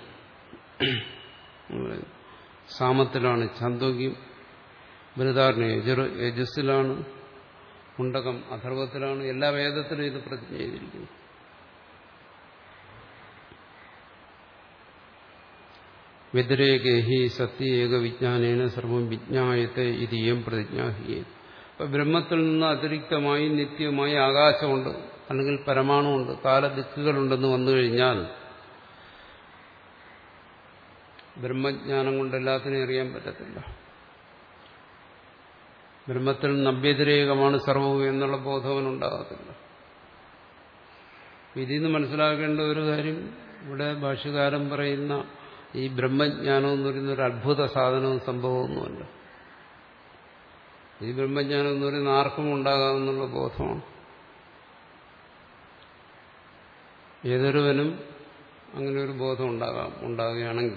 സാമത്തിലാണ്, ഛാന്തോഗ്യം ബൃഹദാരണ്യ യജസ്സിലാണ്, മുണ്ടകം അഥർവത്തിലാണ്, എല്ലാ വേദത്തിലും ഇത് പ്രതിജ്ഞ ചെയ്തിരിക്കുന്നു. വ്യതിരേകേ ഹി സത്യ ഏക വിജ്ഞാനേന സർവം വിജ്ഞായത്തെ ഇതിയം പ്രതിജ്ഞാഹിയേ. അപ്പൊ ബ്രഹ്മത്തിൽ നിന്ന് അതിരിക്തമായി നിത്യമായി ആകാശമുണ്ട്, അല്ലെങ്കിൽ പരമാണുണ്ട്, കാലദിക്കുകളുണ്ടെന്ന് വന്നു കഴിഞ്ഞാൽ ബ്രഹ്മജ്ഞാനം കൊണ്ട് എല്ലാത്തിനെയും അറിയാൻ പറ്റത്തില്ല. ബ്രഹ്മത്തിൽ നിന്ന് അഭ്യതിരേകമാണ് സർവവും എന്നുള്ള ബോധവനുണ്ടാകത്തില്ല. ഇതിൽ നിന്ന് മനസ്സിലാക്കേണ്ട ഒരു കാര്യം, ഇവിടെ ഭാഷ്യകാരൻ പറയുന്ന ഈ ബ്രഹ്മജ്ഞാനം എന്ന് പറയുന്ന ഒരു അത്ഭുത സാധനവും സംഭവമൊന്നുമല്ല. ഈ ബ്രഹ്മജ്ഞാനം എന്ന് പറയുന്ന ആർക്കും ഉണ്ടാകാമെന്നുള്ള ബോധമാണ്. ഏതൊരുവനും അങ്ങനെ ഒരു ബോധം ഉണ്ടാകാം. ഉണ്ടാകുകയാണെങ്കിൽ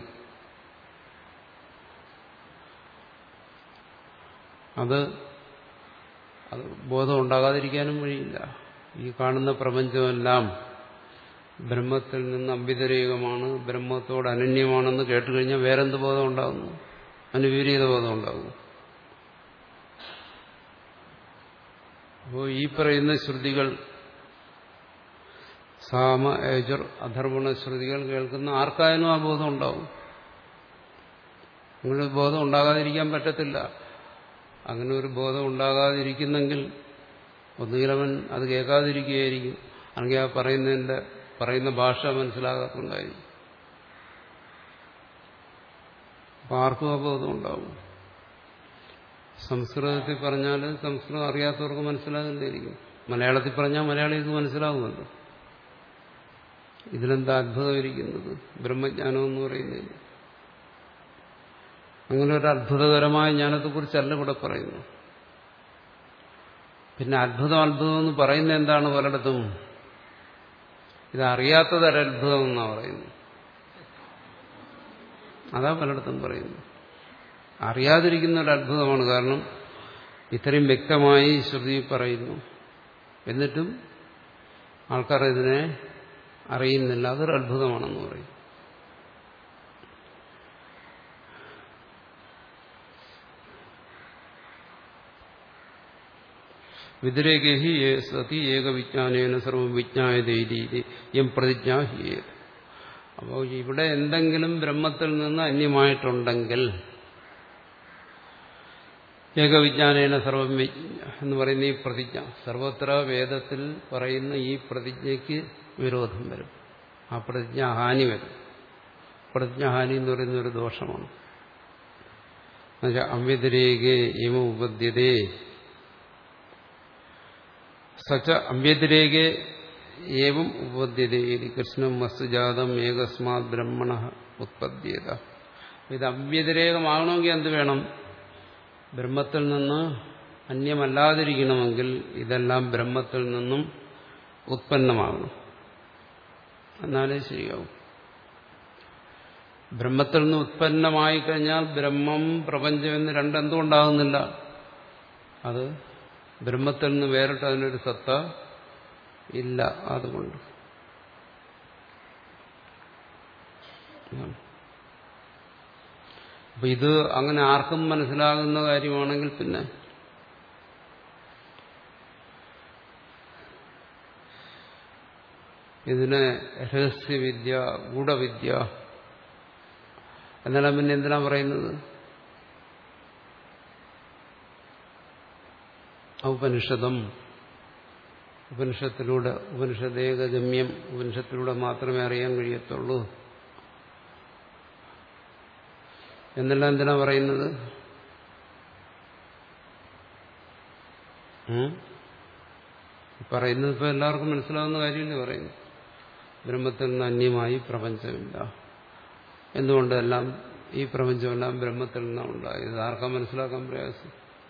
അത് അത് ബോധം ഉണ്ടാകാതിരിക്കാനും വഴിയില്ല. ഈ കാണുന്ന പ്രപഞ്ചമെല്ലാം ബ്രഹ്മത്തിൽ നിന്ന് അഭ്യതിരേകമാണ്, ബ്രഹ്മത്തോട് അനന്യമാണെന്ന് കേട്ടുകഴിഞ്ഞാൽ വേറെന്ത് ബോധം ഉണ്ടാകുന്നു? അതിന് വിപരീത ബോധം ഉണ്ടാകും. അപ്പോൾ ഈ പറയുന്ന ശ്രുതികൾ, സാമ യജുർ അധർവണ ശ്രുതികൾ കേൾക്കുന്ന ആർക്കായാലും ആ ബോധം ഉണ്ടാവും. അങ്ങനെ ഒരു ബോധം ഉണ്ടാകാതിരിക്കാൻ പറ്റത്തില്ല. അങ്ങനെ ഒരു ബോധം ഉണ്ടാകാതിരിക്കുന്നെങ്കിൽ ഒന്നുകിൽ അവൻ അത് കേൾക്കാതിരിക്കുകയായിരിക്കും, അല്ലെങ്കിൽ ആ പറയുന്നതിന്റെ പറയുന്ന ഭാഷ മനസ്സിലാകാത്തുണ്ടായിരിക്കും. അപ്പം ആർക്കും ആ ബോധം ഉണ്ടാവും. സംസ്കൃതത്തിൽ പറഞ്ഞാൽ സംസ്കൃതം അറിയാത്തവർക്ക് മനസ്സിലാകില്ലായിരിക്കും. മലയാളത്തിൽ പറഞ്ഞാൽ മലയാളിക്ക് മനസ്സിലാകുമല്ലോ. ഇതിലെന്താ അത്ഭുതം ഇരിക്കുന്നത്? ബ്രഹ്മജ്ഞാനം എന്ന് പറയുന്നില്ല. അങ്ങനെ ഒരു അത്ഭുതകരമായ ജ്ഞാനത്തെക്കുറിച്ചല്ല ഇവിടെ പറയുന്നു. പിന്നെ അത്ഭുതം അത്ഭുതം എന്ന് പറയുന്നത് എന്താണ്? പലയിടത്തും ഇതറിയാത്തതൊരത്ഭുതം എന്നാണ് പറയുന്നത്. അതാ പലയിടത്തും പറയുന്നു. അറിയാതിരിക്കുന്ന ഒരു അത്ഭുതമാണ്. കാരണം ഇത്രയും വ്യക്തമായി ശ്രുതി പറയുന്നു, എന്നിട്ടും ആൾക്കാർ ഇതിനെ അറിയുന്നില്ല. അതൊരു അത്ഭുതമാണെന്ന് പറയും. വിതിരേകേഹി സതി ഏകവിജ്ഞാനേന സർവം വിജ്ഞായതീതി എം പ്രതിജ്ഞാ ഹിയേത്. അപ്പോൾ ഇവിടെ എന്തെങ്കിലും ബ്രഹ്മത്തിൽ നിന്ന് അന്യമായിട്ടുണ്ടെങ്കിൽ ഏകവിജ്ഞാനേന സർവം വിജ്ഞ എന്ന് പറയുന്ന ഈ പ്രതിജ്ഞ, സർവത്ര വേദത്തിൽ പറയുന്ന ഈ പ്രതിജ്ഞയ്ക്ക് വിരോധം വരും. ആ പ്രതിജ്ഞാഹാനി വരും. പ്രതിജ്ഞാഹാനി എന്ന് പറയുന്ന ഒരു ദോഷമാണ്. എന്നുവെച്ചാൽ അവ്യതിരേകേ ഇമ ഉപദ്ധ്യതേ സച്ച അവ്യതിരേകേ ഏവം ഉപദ്ധ്യതേ കൃഷ്ണം വസ്തുജാതം ഏകസ്മാത് ബ്രഹ്മണ ഉത്പദ്ധ്യത. ഇത് അവ്യതിരേകമാകണമെങ്കിൽ എന്ത് വേണം? ബ്രഹ്മത്തിൽ നിന്ന് അന്യമല്ലാതിരിക്കണമെങ്കിൽ ഇതെല്ലാം ബ്രഹ്മത്തിൽ നിന്നും ഉത്പന്നമാകണം, എന്നാലേ ശരിയാവും. ബ്രഹ്മത്തിൽ നിന്ന് ഉത്പന്നമായി കഴിഞ്ഞാൽ ബ്രഹ്മം പ്രപഞ്ചം എന്ന് രണ്ടെന്തുകൊണ്ടാകുന്നില്ല? അത് ബ്രഹ്മത്തിൽ നിന്ന് വേറിട്ട് അതിനൊരു സത്ത ഇല്ല. അതുകൊണ്ട് അപ്പൊ ഇത് അങ്ങനെ ആർക്കും മനസ്സിലാകുന്ന കാര്യമാണെങ്കിൽ പിന്നെ ഇതിനെ രഹസ്യവിദ്യ, ഗൂഢവിദ്യ എന്നെല്ലാം പിന്നെ എന്തിനാ പറയുന്നത്? ഔപനിഷദം, ഉപനിഷത്തിലൂടെ, ഉപനിഷദേകഗമ്യം, ഉപനിഷത്തിലൂടെ മാത്രമേ അറിയാൻ കഴിയത്തുള്ളൂ എന്നെല്ലാം എന്തിനാ പറയുന്നത്? പറയുന്നത് ഇപ്പൊ എല്ലാവർക്കും മനസ്സിലാവുന്ന കാര്യമല്ലേ പറയുന്നു. ബ്രഹ്മത്തിൽ നിന്ന് അന്യമായി പ്രപഞ്ചമില്ല. എന്തുകൊണ്ടെല്ലാം ഈ പ്രപഞ്ചമെല്ലാം ബ്രഹ്മത്തിൽ നിന്നാണ് ഉണ്ടായത്. ആർക്കാ മനസ്സിലാക്കാൻ പ്രയാസം?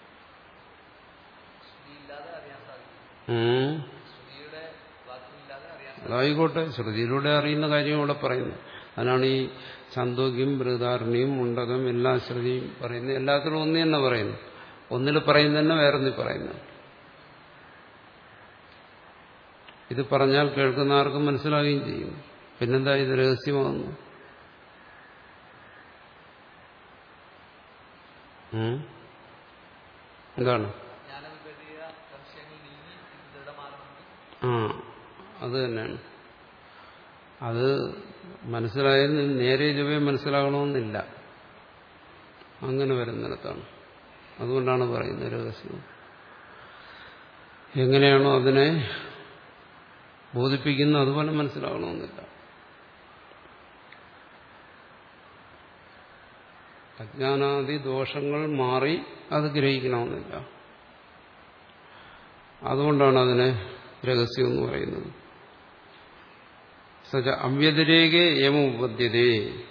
അതായിക്കോട്ടെ, ശ്രുതിയിലൂടെ അറിയുന്ന കാര്യം ഇവിടെ പറയുന്നു. അതിനാണ് ഈ ഛാന്തോക്യം, ബൃഹദാരണ്യം, മുണ്ടകം എല്ലാ ശ്രുതിയും പറയുന്നത്. എല്ലാത്തിലും ഒന്ന് തന്നെ പറയുന്നു. ഒന്നിൽ പറയുന്ന തന്നെ വേറൊന്നിൽ പറയുന്നു. ഇത് പറഞ്ഞാൽ കേൾക്കുന്ന ആർക്കും മനസ്സിലാവുകയും ചെയ്യും. പിന്നെന്താ ഇത് രഹസ്യമാകുന്നു? എന്താണ്? ആ അത് തന്നെയാണ്. അത് മനസ്സിലായതിന് നേരെ ചൊവ്വേ മനസ്സിലാകണമെന്നില്ല. അങ്ങനെ വരുന്നിടത്താണ്. അതുകൊണ്ടാണ് പറയുന്നത് രഹസ്യം. എങ്ങനെയാണോ അതിനെ ബോധിപ്പിക്കുന്നത് അതുപോലെ മനസ്സിലാകണമെന്നില്ല. അജ്ഞാനാദി ദോഷങ്ങൾ മാറി അത് ഗ്രഹിക്കണമെന്നില്ല. അതുകൊണ്ടാണ് അതിനെ രഹസ്യം എന്ന് പറയുന്നത്. സജ അവ്യതിരേകേ യമോപദ്ധ്യതേ,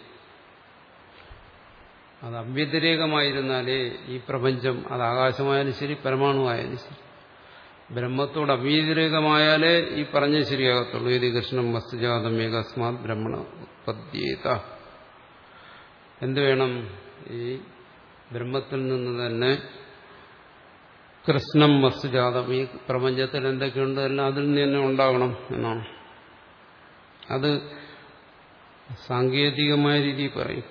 അത് അവ്യതിരേകമായിരുന്നാലേ ഈ പ്രപഞ്ചം, അത് ആകാശമായാലും ശരി പരമാണുവായാലും ശരി, ബ്രഹ്മത്തോട് അവ്യതിരേകമായാലേ ഈ പറഞ്ഞ ശരിയാകത്തുള്ളൂ. ഏതി കൃഷ്ണം വസ്തുജാതം ഏകസ്മാത് ബ്രഹ്മണ ഉത്പദ്ധ്യേത. എന്ത് വേണം? ഈ ബ്രഹ്മത്തിൽ നിന്ന് തന്നെ കൃഷ്ണം വസ്തുജാതം, ഈ പ്രപഞ്ചത്തിൽ എന്തൊക്കെയുണ്ട് എല്ലാം അതിൽ നിന്ന് തന്നെ ഉണ്ടാകണം എന്നാണ്. അത് സാങ്കേതികമായ രീതിയിൽ പറയും.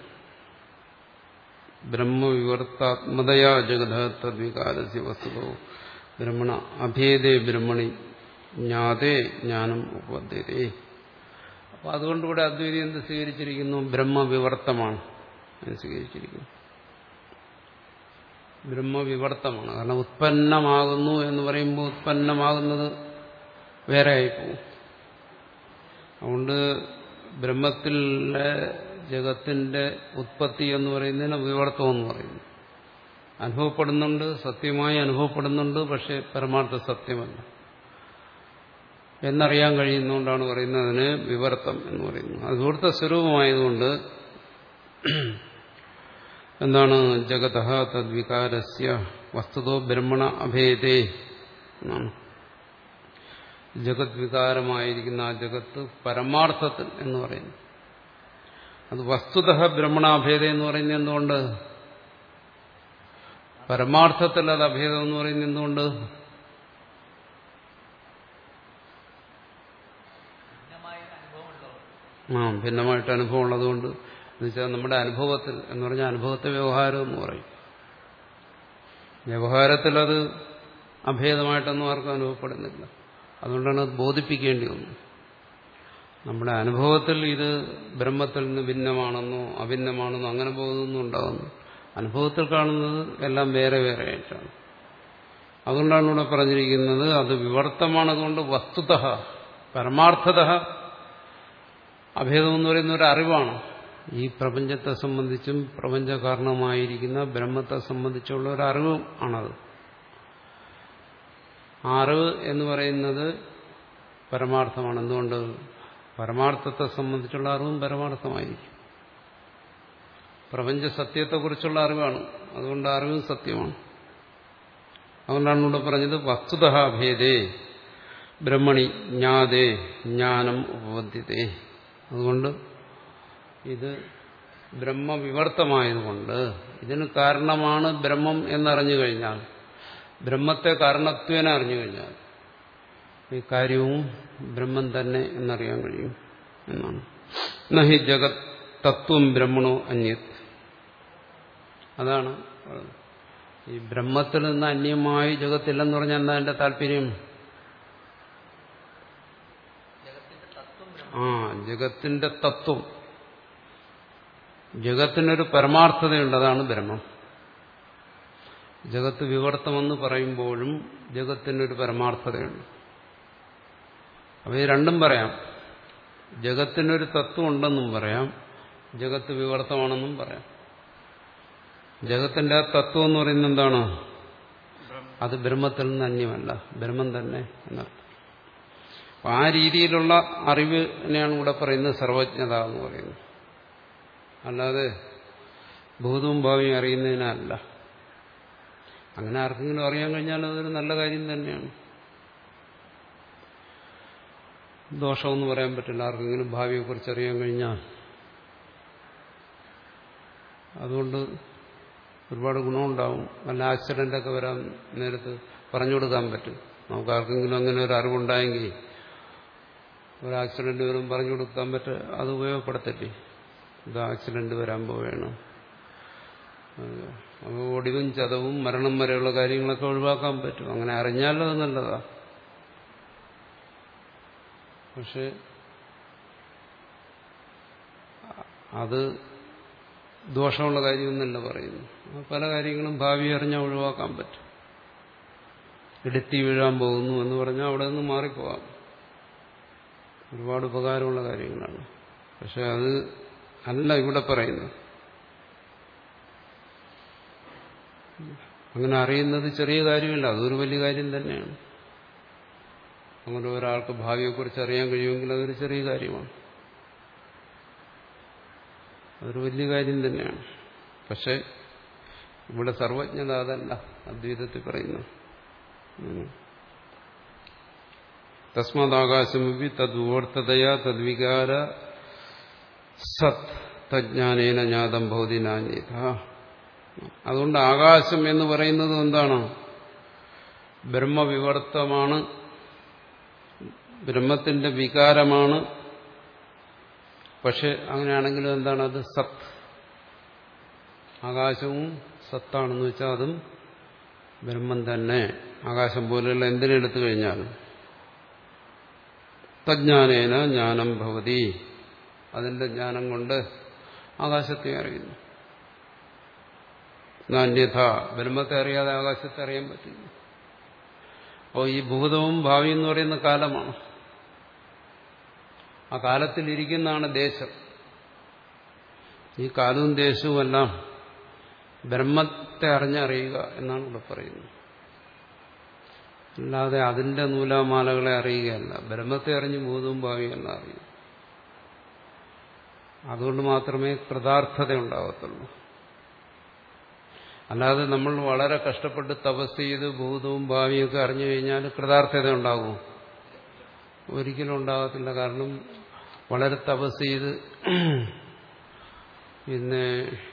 ബ്രഹ്മവിവർത്താത്മതയാ ജഗത തദ്വികാരസ്യ വസ്തുതോ ബ്രഹ്മണ അഭേദേ ബ്രഹ്മണി ജ്ഞാതേ ജ്ഞാനം ഉപദ്ധ്യതേ. അപ്പൊ അതുകൊണ്ടിവിടെ അദ്വൈതി എന്ത് സ്വീകരിച്ചിരിക്കുന്നു? ബ്രഹ്മവിവർത്തമാണ് സ്വീകരിച്ചിരിക്കുന്നു. ബ്രഹ്മവിവർത്തമാണ്. കാരണം ഉത്പന്നമാകുന്നു എന്ന് പറയുമ്പോൾ ഉത്പന്നമാകുന്നത് വേറെ ആയിപ്പോവും. അതുകൊണ്ട് ബ്രഹ്മത്തിലെ ജഗത്തിന്റെ ഉത്പത്തി എന്ന് പറയുന്നതിന് വിവർത്തം എന്ന് പറയുന്നു. അനുഭവപ്പെടുന്നുണ്ട്, സത്യമായി അനുഭവപ്പെടുന്നുണ്ട്, പക്ഷെ പരമാർത്ഥ സത്യമല്ല എന്നറിയാൻ കഴിയുന്നതുകൊണ്ടാണ് പറയുന്നത് അതിന് വിവർത്തം എന്ന് പറയുന്നത്. അത് വിവർത്ത സ്വരൂപമായതുകൊണ്ട് എന്താണ്? ജഗതഃ തദ്വികാരസ്യ വസ്തുതോ ബ്രഹ്മണ അഭേദേ എന്നാണ്. ജഗത് വികാരമായിരിക്കുന്ന ആ ജഗത്ത് പരമാർത്ഥത്തിൽ എന്ന് പറയുന്നു. അത് വസ്തുതഃ ബ്രഹ്മണാഭേദ എന്ന് പറയുന്നത് എന്തുകൊണ്ട്? പരമാർത്ഥത്തിൽ അത് അഭേദം എന്ന് പറയുന്നത് എന്തുകൊണ്ട്? ആ ഭിന്നമായിട്ട് അനുഭവം ഉള്ളതുകൊണ്ട്. എന്നുവെച്ചാൽ നമ്മുടെ അനുഭവത്തിൽ എന്ന് പറഞ്ഞാൽ അനുഭവത്തെ വ്യവഹാരം എന്ന് പറയും. വ്യവഹാരത്തിൽ അത് അഭേദമായിട്ടൊന്നും ആർക്കും അനുഭവപ്പെടുന്നില്ല. അതുകൊണ്ടാണ് അത് ബോധിപ്പിക്കേണ്ടി വന്നത്. നമ്മുടെ അനുഭവത്തിൽ ഇത് ബ്രഹ്മത്തിൽ നിന്ന് ഭിന്നമാണെന്നോ അഭിന്നമാണെന്നോ അങ്ങനെ ബോധമൊന്നും ഉണ്ടാകുന്നു. അനുഭവത്തിൽ കാണുന്നത് എല്ലാം വേറെ വേറെ ആയിട്ടാണ്. അതുകൊണ്ടാണ് ഇവിടെ പറഞ്ഞിരിക്കുന്നത് അത് വിവർത്തമാണ്. അതുകൊണ്ട് വസ്തുതഃ പരമാർത്ഥതഃ അഭേദം എന്ന് പറയുന്ന ഒരു അറിവാണ്. ഈ പ്രപഞ്ചത്തെ സംബന്ധിച്ചും പ്രപഞ്ച കാരണമായിരിക്കുന്ന ബ്രഹ്മത്തെ സംബന്ധിച്ചുള്ള ഒരു അറിവും ആണത്. അറിവ് എന്ന് പറയുന്നത് പരമാർത്ഥമാണ്. എന്തുകൊണ്ട്? പരമാർത്ഥത്തെ സംബന്ധിച്ചുള്ള അറിവും പരമാർത്ഥമായിരിക്കും. പ്രപഞ്ച സത്യത്തെക്കുറിച്ചുള്ള അറിവാണ്. അതുകൊണ്ട് അറിവും സത്യമാണ്. അതുകൊണ്ടാണ് ഇവിടെ പറഞ്ഞത് വസ്തുതഃ ഭേദേ ബ്രഹ്മണി ജ്ഞാതേ ജ്ഞാനം ഉപപദ്ധ്യതേ. അതുകൊണ്ട് ഇത് ബ്രഹ്മവിവർത്തമായതുകൊണ്ട് ഇതിന് കാരണമാണ് ബ്രഹ്മം എന്നറിഞ്ഞു കഴിഞ്ഞാൽ, ബ്രഹ്മത്തെ കാരണത്വേന അറിഞ്ഞു കഴിഞ്ഞാൽ ഈ കാര്യവും ബ്രഹ്മം തന്നെ എന്നറിയാൻ കഴിയും എന്നാണ്. നഹി ജഗത് തത്വം ബ്രഹ്മണോ അന്യത്. അതാണ് ഈ ബ്രഹ്മത്തിൽ നിന്ന് അന്യമായി ജഗത്തില്ലെന്ന് പറഞ്ഞാൽ എന്താ എന്റെ താല്പര്യം? ആ ജഗത്തിന്റെ തത്വം, ജഗത്തിനൊരു പരമാർത്ഥതയുണ്ട്, അതാണ് ബ്രഹ്മം. ജഗത്ത് വിവർത്തമെന്ന് പറയുമ്പോഴും ജഗത്തിനൊരു പരമാർത്ഥതയുണ്ട്. അപ്പോൾ ഈ രണ്ടും പറയാം. ജഗത്തിനൊരു തത്വം ഉണ്ടെന്നും പറയാം, ജഗത്ത് വിവർത്തമാണെന്നും പറയാം. ജഗത്തിന്റെ ആ തത്വം എന്ന് പറയുന്നത് എന്താണ്? അത് ബ്രഹ്മത്തിൽ നിന്ന് അന്യമല്ല, ബ്രഹ്മം തന്നെ എന്നർത്ഥം. ആ രീതിയിലുള്ള അറിവിനെയാണ് ഇവിടെ പറയുന്നത് സർവജ്ഞത എന്ന് പറയുന്നത്. അല്ലാതെ ഭൂതവും ഭാവിയും അറിയുന്നതിനല്ല. അങ്ങനെ ആർക്കെങ്കിലും അറിയാൻ കഴിഞ്ഞാൽ അതൊരു നല്ല കാര്യം തന്നെയാണ്. ദോഷമൊന്നും പറയാൻ പറ്റില്ല. ആർക്കെങ്കിലും ഭാവിയെക്കുറിച്ച് അറിയാൻ കഴിഞ്ഞാൽ അതുകൊണ്ട് ഒരുപാട് ഗുണമുണ്ടാവും. വല്ല ആക്സിഡന്റൊക്കെ വരാൻ നേരത്ത് പറഞ്ഞു കൊടുക്കാൻ പറ്റും. നമുക്ക് ആർക്കെങ്കിലും അങ്ങനെ ഒരു അറിവുണ്ടായെങ്കിൽ ഒരു ആക്സിഡന്റ് വരും പറഞ്ഞു കൊടുക്കാൻ പറ്റും, അത് ഉപയോഗപ്പെടുത്തട്ടെ. ഇത് ആക്സിഡന്റ് വരാൻ പോവുകയാണ്, അപ്പോൾ ഒടിവും ചതവും മരണം വരെയുള്ള കാര്യങ്ങളൊക്കെ ഒഴിവാക്കാൻ പറ്റും. അങ്ങനെ അറിഞ്ഞാൽ അത് നല്ലതാ. പക്ഷെ അത് ദോഷമുള്ള കാര്യമൊന്നല്ല പറയുന്നു. പല കാര്യങ്ങളും ഭാവി അറിഞ്ഞാൽ ഒഴിവാക്കാൻ പറ്റും. ഇടുത്തി വീഴാൻ പോകുന്നു എന്ന് പറഞ്ഞാൽ അവിടെ നിന്ന് മാറിപ്പോകാം. ഒരുപാട് ഉപകാരമുള്ള കാര്യങ്ങളാണ്. പക്ഷെ അത് അല്ല ഇവിടെ പറയുന്നത്. അങ്ങനെ അറിയുന്നത് ചെറിയ കാര്യമല്ല, അതൊരു വലിയ കാര്യം തന്നെയാണ്. അങ്ങനെ ഒരാൾക്ക് ഭാവിയെക്കുറിച്ച് അറിയാൻ കഴിയുമെങ്കിൽ അതൊരു ചെറിയ കാര്യമാണ്, അതൊരു വലിയ കാര്യം തന്നെയാണ്. പക്ഷെ ഇവിടെ സർവജ്ഞത അതല്ല അദ്വൈതത്തിൽ പറയുന്നു. തസ്മാദാകാശമപി തദ്വർത്തതയാ തദ്വികാര സത് തജ്ഞാനേന ജ്ഞാതം ഭവതി നാന്യത. അതുകൊണ്ട് ആകാശം എന്ന് പറയുന്നത് എന്താണ്? ബ്രഹ്മവിവർത്തമാണ്, ബ്രഹ്മത്തിന്റെ വികാരമാണ്. പക്ഷെ അങ്ങനെയാണെങ്കിലും എന്താണ് അത്? സത്ത്. ആകാശവും സത്താണെന്ന് വെച്ചാൽ അതും ബ്രഹ്മം തന്നെ. ആകാശം പോലെയുള്ള എന്തിനെടുത്തു കഴിഞ്ഞാലും തജ്ഞാനേന ജ്ഞാനം ഭവതി, അതിന്റെ ജ്ഞാനം കൊണ്ട് ആകാശത്തെ അറിയുന്നു. നാന്യഥ, ബ്രഹ്മത്തെ അറിയാതെ ആകാശത്തെ അറിയാൻ പറ്റില്ല. അപ്പോൾ ഈ ഭൂതവും ഭാവി എന്ന് പറയുന്ന കാലമാണ്. ആ കാലത്തിലിരിക്കുന്നതാണ് ദേശം. ഈ കാലവും ദേശവും എല്ലാം ബ്രഹ്മത്തെ അറിഞ്ഞറിയുക എന്നാണ് ഇവിടെ പറയുന്നത്. അല്ലാതെ അതിന്റെ നൂലാമാലകളെ അറിയുകയല്ല. ബ്രഹ്മത്തെ അറിഞ്ഞ് ഭൂതവും ഭാവിയല്ല അറിയുക. അതുകൊണ്ട് മാത്രമേ കൃതാർത്ഥത ഉണ്ടാകത്തുള്ളൂ. അല്ലാതെ നമ്മൾ വളരെ കഷ്ടപ്പെട്ട് തപസ് ചെയ്ത് ഭൂതവും ഭാവിയൊക്കെ അറിഞ്ഞു കഴിഞ്ഞാൽ കൃതാർത്ഥത ഉണ്ടാകുമോ? ഒരിക്കലും ഉണ്ടാകത്തില്ല. കാരണം വളരെ തപസ് ചെയ്ത് പിന്നെ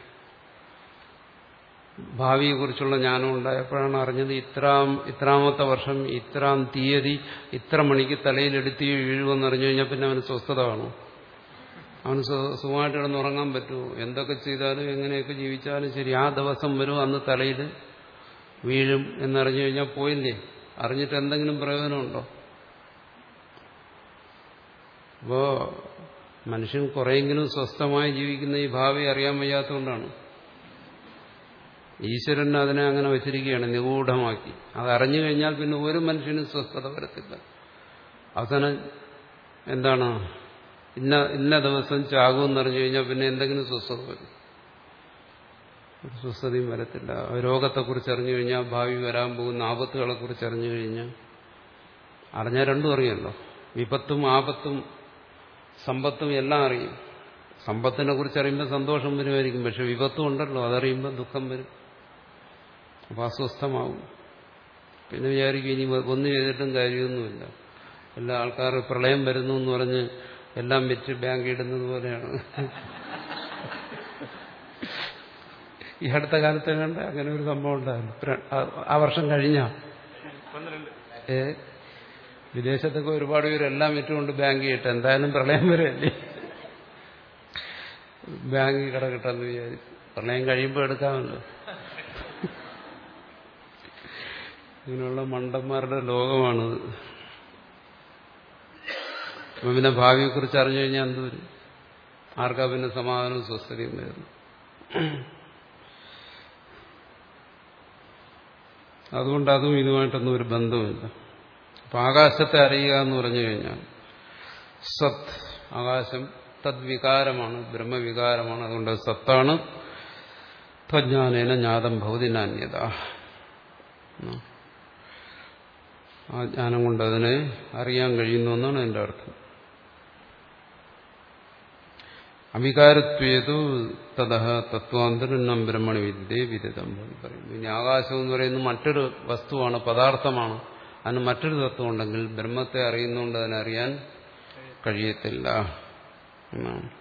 ഭാവിയെക്കുറിച്ചുള്ള ജ്ഞാനം ഉണ്ടായപ്പോഴാണ് അറിഞ്ഞത് ഇത്രാം ഇത്രാമത്തെ വർഷം ഇത്രാം തീയതി ഇത്ര മണിക്ക് തലയിലെടുത്ത് വീഴുമെന്ന് അറിഞ്ഞു കഴിഞ്ഞാൽ പിന്നെ അവന് സ്വസ്ഥത കാണും. അവന് സുഖമായിട്ട് കിടന്നുറങ്ങാൻ പറ്റുമോ? എന്തൊക്കെ ചെയ്താലും എങ്ങനെയൊക്കെ ജീവിച്ചാലും ശരി, ആ ദിവസം വരും അന്ന് തലയിൽ വീഴും എന്നറിഞ്ഞു കഴിഞ്ഞാൽ പോയില്ലേ? അറിഞ്ഞിട്ട് എന്തെങ്കിലും പ്രയോജനമുണ്ടോ? അപ്പോ മനുഷ്യൻ കുറെയെങ്കിലും സ്വസ്ഥമായി ജീവിക്കുന്ന ഈ ഭാവി അറിയാൻ വയ്യാത്തതുകൊണ്ടാണ്. ഈശ്വരൻ അതിനെ അങ്ങനെ വെച്ചിരിക്കുകയാണ്, നിഗൂഢമാക്കി. അതറിഞ്ഞു കഴിഞ്ഞാൽ പിന്നെ ഒരു മനുഷ്യനും സ്വസ്ഥത വരത്തില്ല. അവസാനം എന്താണ്? ഇന്ന ഇന്ന ദിവസം ചാകുമെന്നറിഞ്ഞു കഴിഞ്ഞാൽ പിന്നെ എന്തെങ്കിലും സ്വസ്ഥത വരും? ഒരു സ്വസ്ഥതയും വരത്തില്ല. രോഗത്തെക്കുറിച്ച് അറിഞ്ഞു കഴിഞ്ഞാൽ, ഭാവി വരാൻ പോകുന്ന ആപത്തുകളെക്കുറിച്ച് അറിഞ്ഞു കഴിഞ്ഞാൽ, അറിഞ്ഞാൽ രണ്ടും അറിയല്ലോ. വിപത്തും ആപത്തും സമ്പത്തും എല്ലാം അറിയും. സമ്പത്തിനെ കുറിച്ച് അറിയുമ്പോൾ സന്തോഷം വരുമായിരിക്കും, പക്ഷെ വിപത്തും ഉണ്ടല്ലോ, അതറിയുമ്പോൾ ദുഃഖം വരും. അപ്പോൾ അസ്വസ്ഥമാവും. പിന്നെ വിചാരിക്കും ഇനി ഒന്നും ചെയ്തിട്ടും കാര്യമൊന്നുമില്ല, എല്ലാ ആൾക്കാർ പ്രളയം വരുന്നു എന്ന് പറഞ്ഞ് എല്ലാം വെച്ച് ബാങ്ക് ഇടുന്നത് പോലെയാണ്. ഈ അടുത്ത കാലത്ത് കണ്ട അങ്ങനെ ഒരു സംഭവം ഉണ്ടായിരുന്നു. ആ വർഷം കഴിഞ്ഞ ഏ വിദേശത്തൊക്കെ ഒരുപാട് പേരെല്ലാം വിറ്റുകൊണ്ട് ബാങ്ക് ഇട്ട് എന്തായാലും പ്രളയം വരെയല്ലേ, ബാങ്ക് കിടക്കട്ടെന്ന് വിചാരിച്ചു. പ്രളയം കഴിയുമ്പോൾ എടുക്കാമല്ലോ. ഇങ്ങനെയുള്ള മണ്ടന്മാരുടെ ലോകമാണത്. അപ്പം പിന്നെ ഭാവിയെക്കുറിച്ച് അറിഞ്ഞു കഴിഞ്ഞാൽ എന്ത് വരും? ആർക്കാ പിന്നെ സമാധാനവും സ്വസ്ഥതയും വരുന്നു? അതുകൊണ്ട് അതും ഇതുമായിട്ടൊന്നും ഒരു ബന്ധവുമില്ല. അപ്പം ആകാശത്തെ അറിയുക എന്ന് പറഞ്ഞു കഴിഞ്ഞാൽ സത്, ആകാശം തദ്വികാരമാണ്, ബ്രഹ്മവികാരമാണ്. അതുകൊണ്ട് സത്താണ്. ത്വജ്ഞാനേന ജ്ഞാതം ഭൗതിനാന്യത. ആ ജ്ഞാനം കൊണ്ട് അതിനെ അറിയാൻ കഴിയുന്നു എന്നാണ് എൻ്റെ അർത്ഥം. അവികാരത്വേതു തതഃ തത്വാന്തരം ബ്രഹ്മണി വിദ്യേ വിദിതം പറയുന്നു. ഇനി ആകാശം എന്ന് പറയുന്നത് മറ്റൊരു വസ്തുവാണ്, പദാർത്ഥമാണ്. അതിന് മറ്റൊരു തത്വം ഉണ്ടെങ്കിൽ ബ്രഹ്മത്തെ അറിയുന്നതുകൊണ്ട് അതിനറിയാൻ കഴിയത്തില്ല എന്നാണ്.